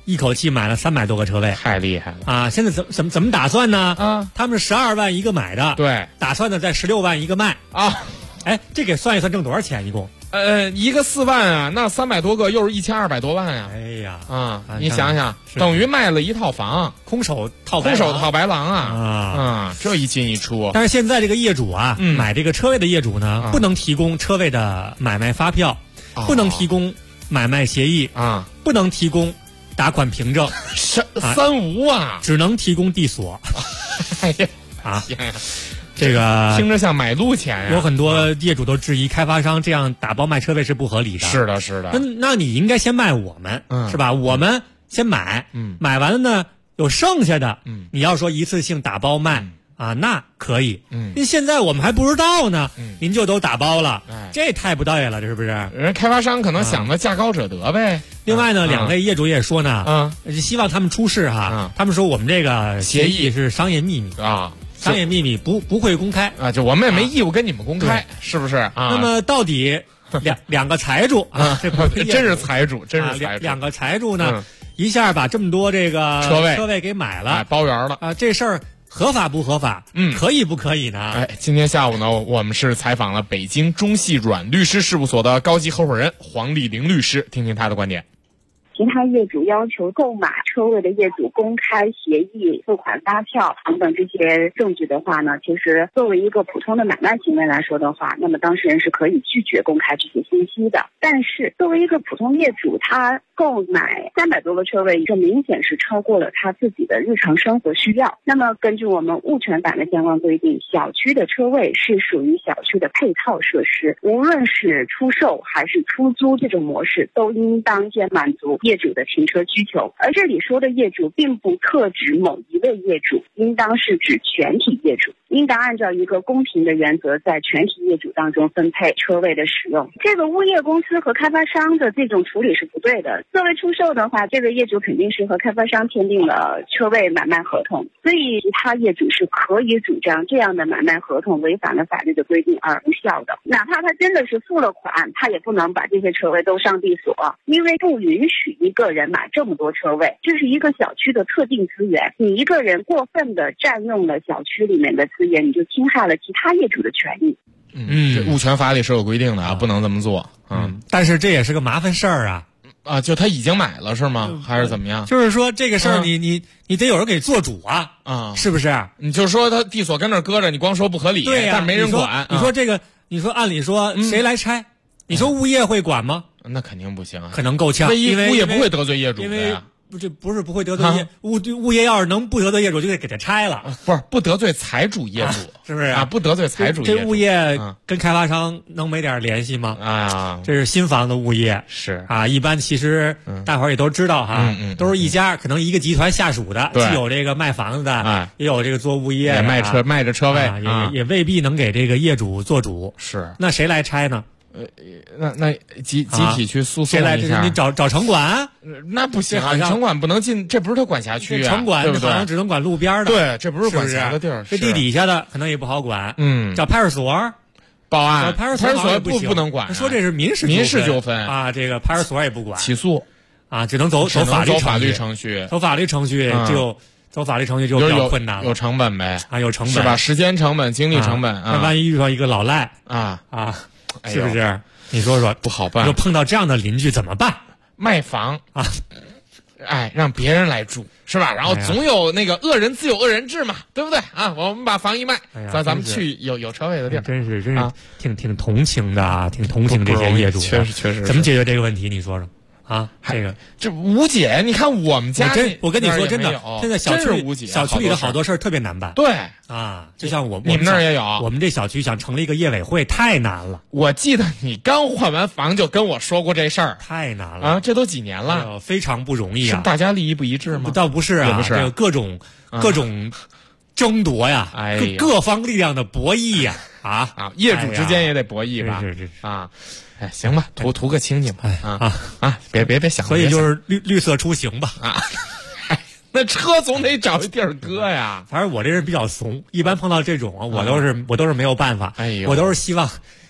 一口气买了300多个车位， 太厉害了啊！现在怎么打算呢？啊，他们12万一个买的， 对， 打算呢在16万一个卖啊。 哎，这给算一算挣多少钱一共？ 一个4万啊，那300多个又是1200多万啊！ 哎呀， 你想想，等于卖了一套房， 空手套白狼啊！这一进一出。 但是现在这个业主啊，买这个车位的业主呢，不能提供车位的买卖发票，不能提供买卖协议啊， 不能提供打款凭证， 三无啊， 只能提供地锁。 哎呀啊！这个听着像买路钱呀， 有很多业主都质疑开发商这样打包卖车位是不合理的。 是的，是的。 那你应该先卖我们，是吧？我们先买，买完了呢，有剩下的，你要说一次性打包卖啊，那可以。您现在我们还不知道呢，您就都打包了，这太不对了，这是不是？ 人开发商可能想的价高者得呗。 另外呢，两位业主也说呢，希望他们出示哈，他们说我们这个协议是商业秘密啊。 商业秘密不会公开啊，就我们也没义务跟你们公开，是不是啊？ 那么到底两个财主啊，这真是财主，真是财主。 两个财主呢，一下把这么多这个车位给买了， 包圆了啊！这事儿合法不合法？可以不可以呢？ 哎，今天下午呢，我们是采访了北京中戏阮律师事务所的高级合伙人黄丽玲律师，听听他的观点。 其他业主要求购买车位的业主公开协议、付款发票等等这些证据的话呢，其实作为一个普通的买卖行为来说的话，那么当事人是可以拒绝公开这些信息的。但是作为一个普通业主，他购买300多个车位，这明显是超过了他自己的日常生活需要。那么根据我们物权法的相关规定，小区的车位是属于小区的配套设施，无论是出售还是出租这种模式，都应当先满足业主的停车需求。而这里说的业主并不特指某一位业主，应当是指全体业主，应当按照一个公平的原则，在全体业主当中分配车位的使用。这个物业公司和开发商的这种处理是不对的。作为出售的话，这个业主肯定是和开发商签订了车位买卖合同，所以其他业主是可以主张这样的买卖合同违反了法律的规定而无效的。哪怕他真的是付了款，他也不能把这些车位都上地锁，因为不允许一个人买这么多车位，这是一个小区的特定资源，你一个人过分的占用了小区里面的资源，你就侵害了其他业主的权益。 这物权法里是有规定的啊，不能这么做。 但是这也是个麻烦事儿啊。 就他已经买了是吗？还是怎么样？ 就是说这个事儿，你得有人给做主啊，是不是？ 你就说他地锁跟那儿搁着，你光说不合理， 对呀， 但是没人管。 你说这个，你说按理说谁来拆？你说物业会管吗？ 那肯定不行， 可能够呛，因为物业不会得罪业主的呀。 这不是不会得罪业物业要是能不得罪业主，就得给他拆了。 不是不得罪财主业主， 是不是啊？不得罪财主业主。 这物业跟开发商能没点联系吗？这是新房的物业， 是啊。一般其实大伙儿也都知道哈，都是一家，可能一个集团下属的，既有这个卖房子的，也有这个做物业的， 卖着车位， 也未必能给这个业主做主。 是， 那谁来拆呢？ 那集体去诉讼一下， 你找城管？ 那不行啊，城管不能进，这不是他管辖区啊。 城管好像只能管路边的， 对，这不是管辖的地儿。 这地底下的可能也不好管。找派出所报案， 派出所不能管。 说这是民事纠纷啊，这个派出所也不管。 起诉啊，只能走法律程序。 走法律程序走法律程序就比较困难了， 有成本呗啊，有成本是吧？时间成本、精力成本那万一遇到一个老赖是不是？你说说不好办。 说碰到这样的邻居怎么办？ 卖房啊，让别人来住是吧？然后总有那个恶人自有恶人治嘛，对不对啊？我们把房一卖，咱们去有车位的地儿。 真是挺同情的啊，挺同情这些业主。 确实。 怎么解决这个问题？你说说。 这无解。你看我们家， 我跟你说真的，现在小区里的好多事儿特别难办。 对啊，就像你们那儿也有， 我们这小区想成立一个业委会太难了。 我记得你刚换完房就跟我说过这事儿， 太难了啊！这都几年了， 非常不容易啊。 是大家利益不一致吗？ 倒不是啊，这个各种争夺呀，各方力量的博弈呀， 业主之间也得博弈吧？ 是啊。行吧，图个清静吧，别想。 所以就是绿色出行吧， 那车总得找一地儿搁呀。 反正我这人比较怂，一般碰到这种我都是没有办法，我都是希望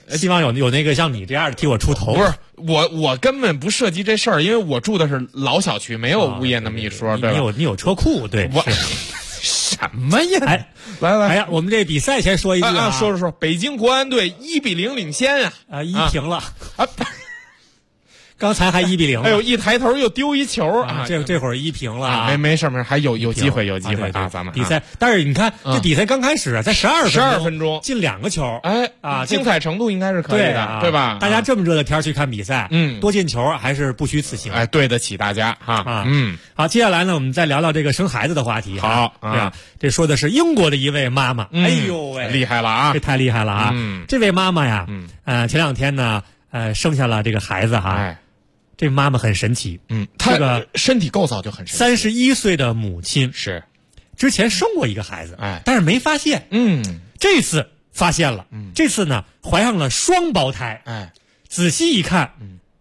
希望有那个像你这样的替我出头。 不是我根本不涉及这事儿，因为我住的是老小区，没有物业那么一说，对吧？ 你有车库，对。 我什么呀？ 哎， 来， 哎呀，我们这比赛先说一句啊， 说，北京国安队1-0领先啊 ，1平了啊。刚才还1-0， 哎呦，一抬头又丢一球啊！ 这会儿1平了啊， 没事，还有机会啊！ 咱们比赛，但是你看这比赛刚开始在12 分钟进2个球， 哎啊，精彩程度应该是可以的，对吧？ 大家这么热的天去看比赛，多进球还是不虚此行， 哎，对得起大家哈。 好，接下来呢，我们再聊聊这个生孩子的话题。 好啊，这说的是英国的一位妈妈，哎呦喂， 厉害了啊！ 这太厉害了啊！这位妈妈呀，前2天呢，生下了这个孩子哈。这妈妈很神奇， 她的身体构造就很神奇。 31岁的母亲是之前生过一个孩子，但是没发现，这次发现了，这次呢怀上了双胞胎，仔细一看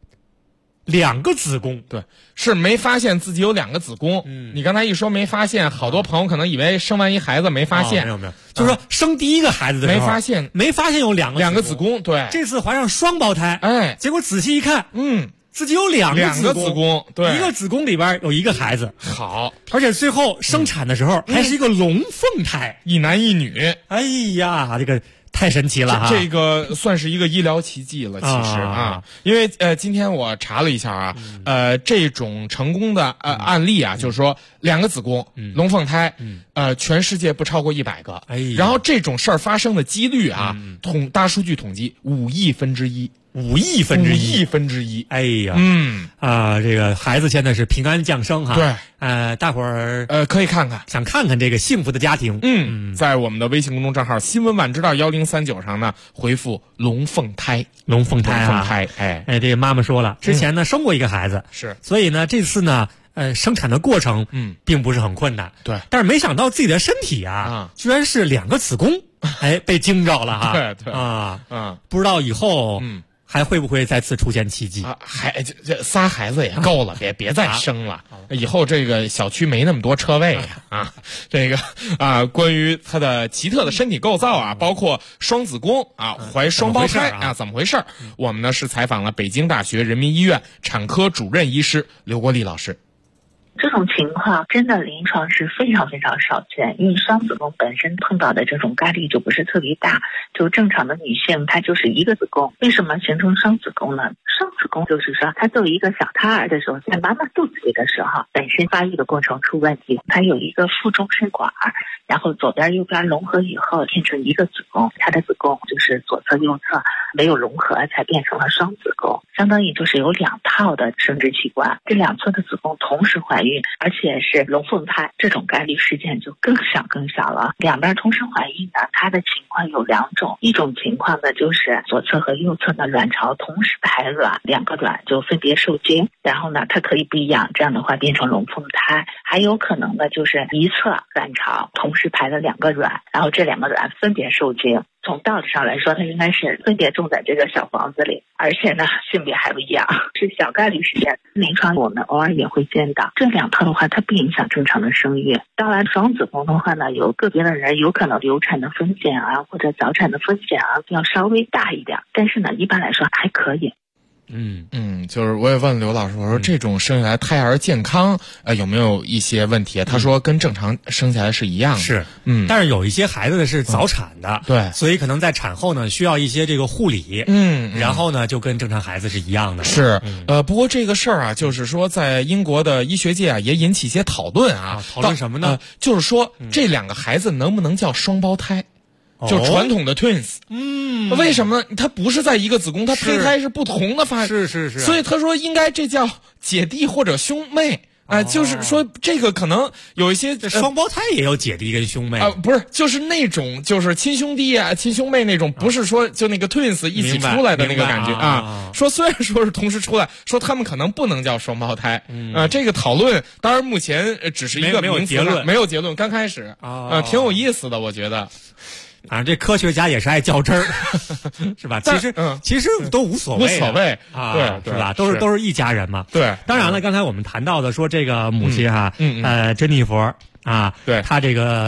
，2个子宫， 对，是没发现自己有2个子宫。你刚才一说没发现，好多朋友可能以为生完一孩子没发现， 没有，就是说生第一个孩子的时候没发现有2个子宫，对， 这次怀上双胞胎，结果仔细一看，自己有2个子宫，对， 一个子宫里边有1个孩子， 好， 而且最后生产的时候还是一个龙凤胎， 一男一女， 哎呀，这个太神奇了， 这个算是一个医疗奇迹了，其实啊，因为今天我查了一下啊，这种成功的案例啊，就是说2个子宫，龙凤胎，全世界不超过100个，然后这种事儿发生的几率啊，大数据统计5亿分之一。 5亿分之一，哎呀，这个孩子现在是平安降生哈， 对， 大伙儿可以看看， 想看看这个幸福的家庭， 在我们的微信公众账号新闻晚知道1039上呢，回复龙凤胎，哎， 这个妈妈说了，之前呢生过一个孩子， 是， 所以呢这次呢生产的过程并不是很困难， 对， 但是没想到自己的身体居然是2个子宫，哎，被惊着了哈， 对不知道以后还会不会再次出现奇迹啊？这仨孩子也够了，别再生了。以后这个小区没那么多车位啊。这个关于他的奇特的身体构造啊，包括双子宫啊，怀双胞胎啊，怎么回事？我们呢是采访了北京大学人民医院产科主任医师刘国立老师。 这种情况真的临床是非常非常少见，因为双子宫本身碰到的这种概率就不是特别大，就正常的女性她就是1个子宫，为什么形成双子宫呢？双子宫就是说她作为一个小胎儿的时候，在妈妈肚子里的时候，本身发育的过程出问题，它有一个腹中水管，然后左边右边融合以后变成1个子宫，它的子宫就是左侧右侧没有融合才变成了双子宫，相当于就是有2套的生殖器官，这2侧的子宫同时怀孕，而且是龙凤胎，这种概率事件就更小了。2边同时怀孕的，它的情况有2种，一种情况呢就是左侧和右侧的卵巢同时排卵，2个卵就分别受精，然后呢它可以不一样，这样的话变成龙凤胎。还有可能呢就是一侧卵巢同时排了2个卵，然后这2个卵分别受精。从道理上来说，它应该是分别种在这个小房子里，而且呢性别还不一样，是小概率事件。临床我们偶尔也会见到，这2套的话它不影响正常的生育。当然双子宫的话呢，有个别的人有可能流产的风险或者早产的风险要稍微大一点，但是呢一般来说还可以。 就是我也问刘老师，我说这种生下来胎儿健康有没有一些问题？他说跟正常生下来是一样的， 是，但是有一些孩子是早产的， 对， 所以可能在产后呢需要一些这个护理，然后呢就跟正常孩子是一样的。 是，不过这个事儿就是说在英国的医学界也引起一些讨论讨论什么呢？ 就是说这2个孩子能不能叫双胞胎？就传统的 twins，为什么它不是在1个子宫，它胚胎是不同的发育， 是，所以他说应该这叫姐弟或者兄妹。就是说这个可能有一些双胞胎也有姐弟跟兄妹不是，就是那种就是亲兄弟亲兄妹那种，不是说就那个 twins 一起出来的那个感觉说虽然说是同时出来，说他们可能不能叫双胞胎这个讨论当然目前只是一个名词，没有结论，刚开始挺有意思的，我觉得。 这科学家也是爱较真儿，是吧？其实都无所谓， 对， 是吧？都是一家人嘛。 对， 当然了，刚才我们谈到的说这个母亲珍妮佛对， 她这个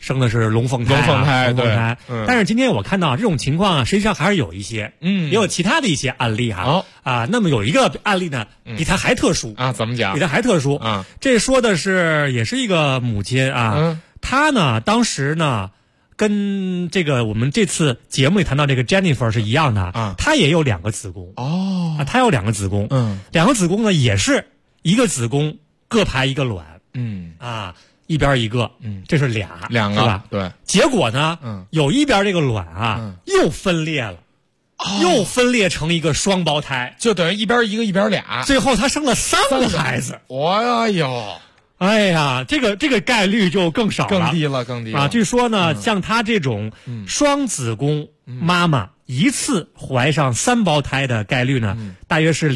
生的是龙凤胎， 对。 但是今天我看到这种情况啊，实际上还是有一些，也有其他的一些案例哈。那么有一个案例呢，比它还特殊啊，怎么讲？ 比它还特殊啊， 这说的是也是一个母亲啊，她呢当时呢跟这个我们这次节目里谈到这个 Jennifer 是一样的啊，她也有2个子宫她有2个子宫，2个子宫呢也是一个子宫各排一个卵，一边一个，这是2个，是吧？ 对。 结果呢，有一边这个卵又分裂了，又分裂成一个双胞胎， 就等于一边一个一边俩， 最后他生了3个孩子。哎呀，这个概率就更少了， 更低了啊！据说呢，像他这种双子宫妈妈一次怀上3胞胎的概率呢，大约是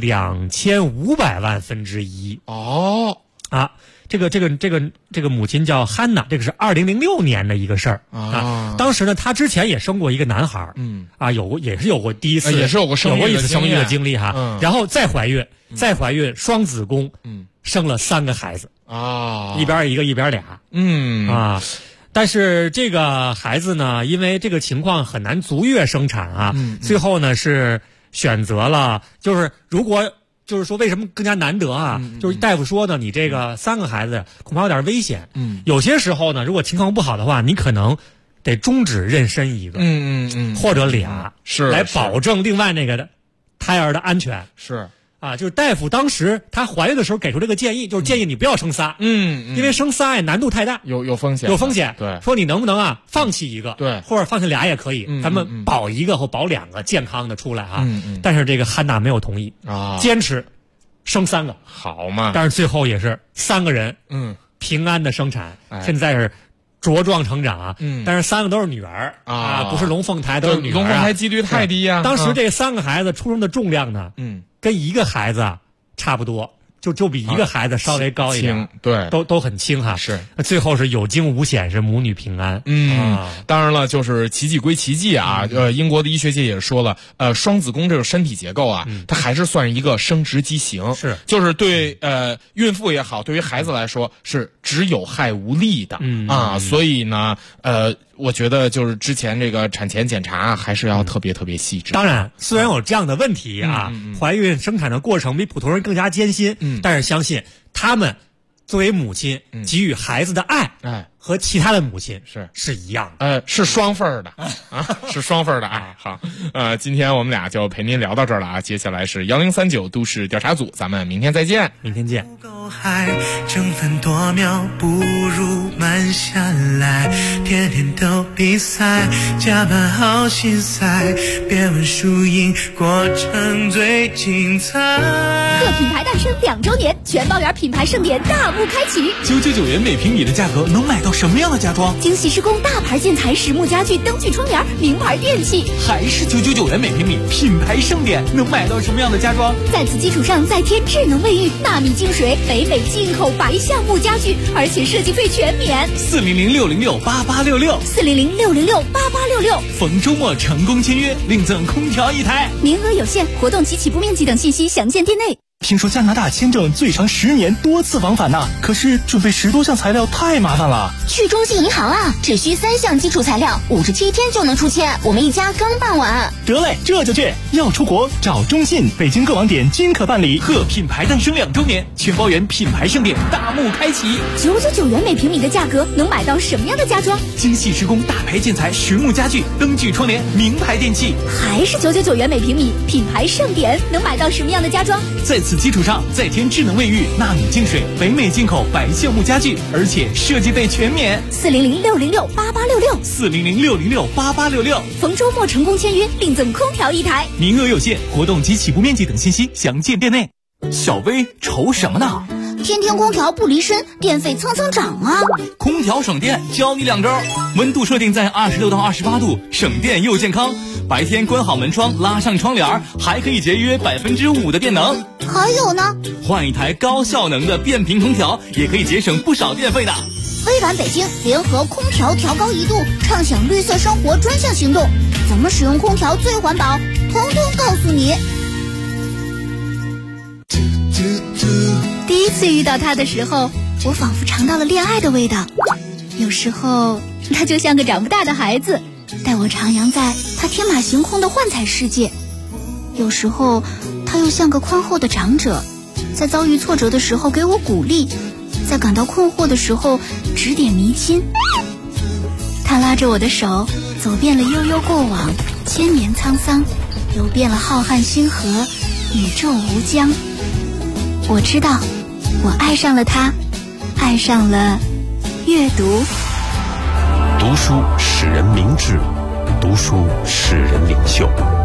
2500万分之一。这个母亲叫汉娜，这个是2006年的一个事儿啊。当时呢，她之前也生过一个男孩，也是有过第一次， 也是有过一次生育的经历哈。然后再怀孕，双子宫，生了3个孩子一边一个一边俩，但是这个孩子呢，因为这个情况很难足月生产啊，最后呢是选择了，就是说为什么更加难得啊？就是大夫说呢，你这个3个孩子恐怕有点危险。有些时候呢，如果情况不好的话，你可能得终止妊娠一个，或者俩， 是来保证另外那个的胎儿的安全。 是啊，就是大夫当时她怀孕的时候给出这个建议，就是建议你不要生仨，因为生仨难度太大， 有风险， 对，说你能不能放弃一个， 对， 或者放弃俩也可以，咱们保一个或保2个健康的出来啊。但是这个汉娜没有同意坚持生3个， 好嘛？ 但是最后也是3个人，平安的生产，现在是茁壮成长啊。但是3个都是女儿不是龙凤胎，都是女儿， 龙凤胎几率太低呀。 当时这3个孩子出生的重量呢，跟1个孩子差不多，就比1个孩子稍微高一点， 对， 都很轻哈。 是， 最后是有惊无险，是母女平安。 当然了，就是奇迹归奇迹啊。英国的医学界也说了，双子宫这种身体结构啊，它还是算一个生殖畸形， 是， 就是对孕妇也好，对于孩子来说是只有害无利的所以呢，我觉得就是之前这个产前检查还是要特别细致。 当然，虽然有这样的问题怀孕生产的过程比普通人更加艰辛，但是相信他们作为母亲给予孩子的爱，和其他的母亲是一样的， 是双份的是双份的爱。好，今天我们俩就陪您聊到这儿了啊。接下来是1039都市调查组，咱们明天再见。 明天见。 争分夺秒不如慢下来，天天都比赛，加班好心塞，别问输赢，过程最精彩。 贺品牌诞生2周年，全包圆品牌盛典大幕开启。 999元每平米的价格能买到什么样的家装？ 精细施工大牌建材、实木家具、灯具窗帘、名牌电器。 还是999元每平米，品牌盛典能买到什么样的家装？ 在此基础上再添智能卫浴、纳米净水、北美进口白橡木家具，而且设计费全免。 400-606-8866，400-606-8866。逢周末成功签约，另赠空调1台， 名额有限，活动及起步面积等信息详见店内。 听说加拿大签证最长10年，多次往返呢。可是准备10多项材料太麻烦了。 去中信银行啊，只需3项基础材料，57天就能出签。我们一家刚办完。 得嘞，这就去。要出国找中信，北京各网点均可办理。 贺品牌诞生2周年，全包圆品牌盛典大幕开启。 999元每平米的价格，能买到什么样的家装？ 精细施工大牌建材、实木家具、灯具窗帘、名牌电器。 还是999元每平米，品牌盛典能买到什么样的家装？ 在此基础上再添智能卫浴、纳米净水、北美进口白橡木家具，而且设计费全免。 400-606-8866，400-606-8866。逢周末成功签约，另赠空调1台， 名额有限，活动及起步面积等信息详见店内。小薇愁什么呢？ 天天空调不离身，电费蹭蹭涨啊！ 空调省电，教你2招：温度设定在26到28度，省电又健康。白天关好门窗，拉上窗帘，还可以节约5%的电能。 还有呢， 换一台高效能的变频空调，也可以节省不少电费的。 微软北京联合空调调高1度，畅享绿色生活专项行动，怎么使用空调最环保，统统告诉你。第一次遇到他的时候，我仿佛尝到了恋爱的味道。有时候他就像个长不大的孩子，带我徜徉在他天马行空的幻彩世界。有时候他又像个宽厚的长者，在遭遇挫折的时候给我鼓励，在感到困惑的时候指点迷津。他拉着我的手，走遍了悠悠过往，千年沧桑，游遍了浩瀚星河，宇宙无疆。我知道，我爱上了他，爱上了阅读。 读书使人明智，读书使人领袖。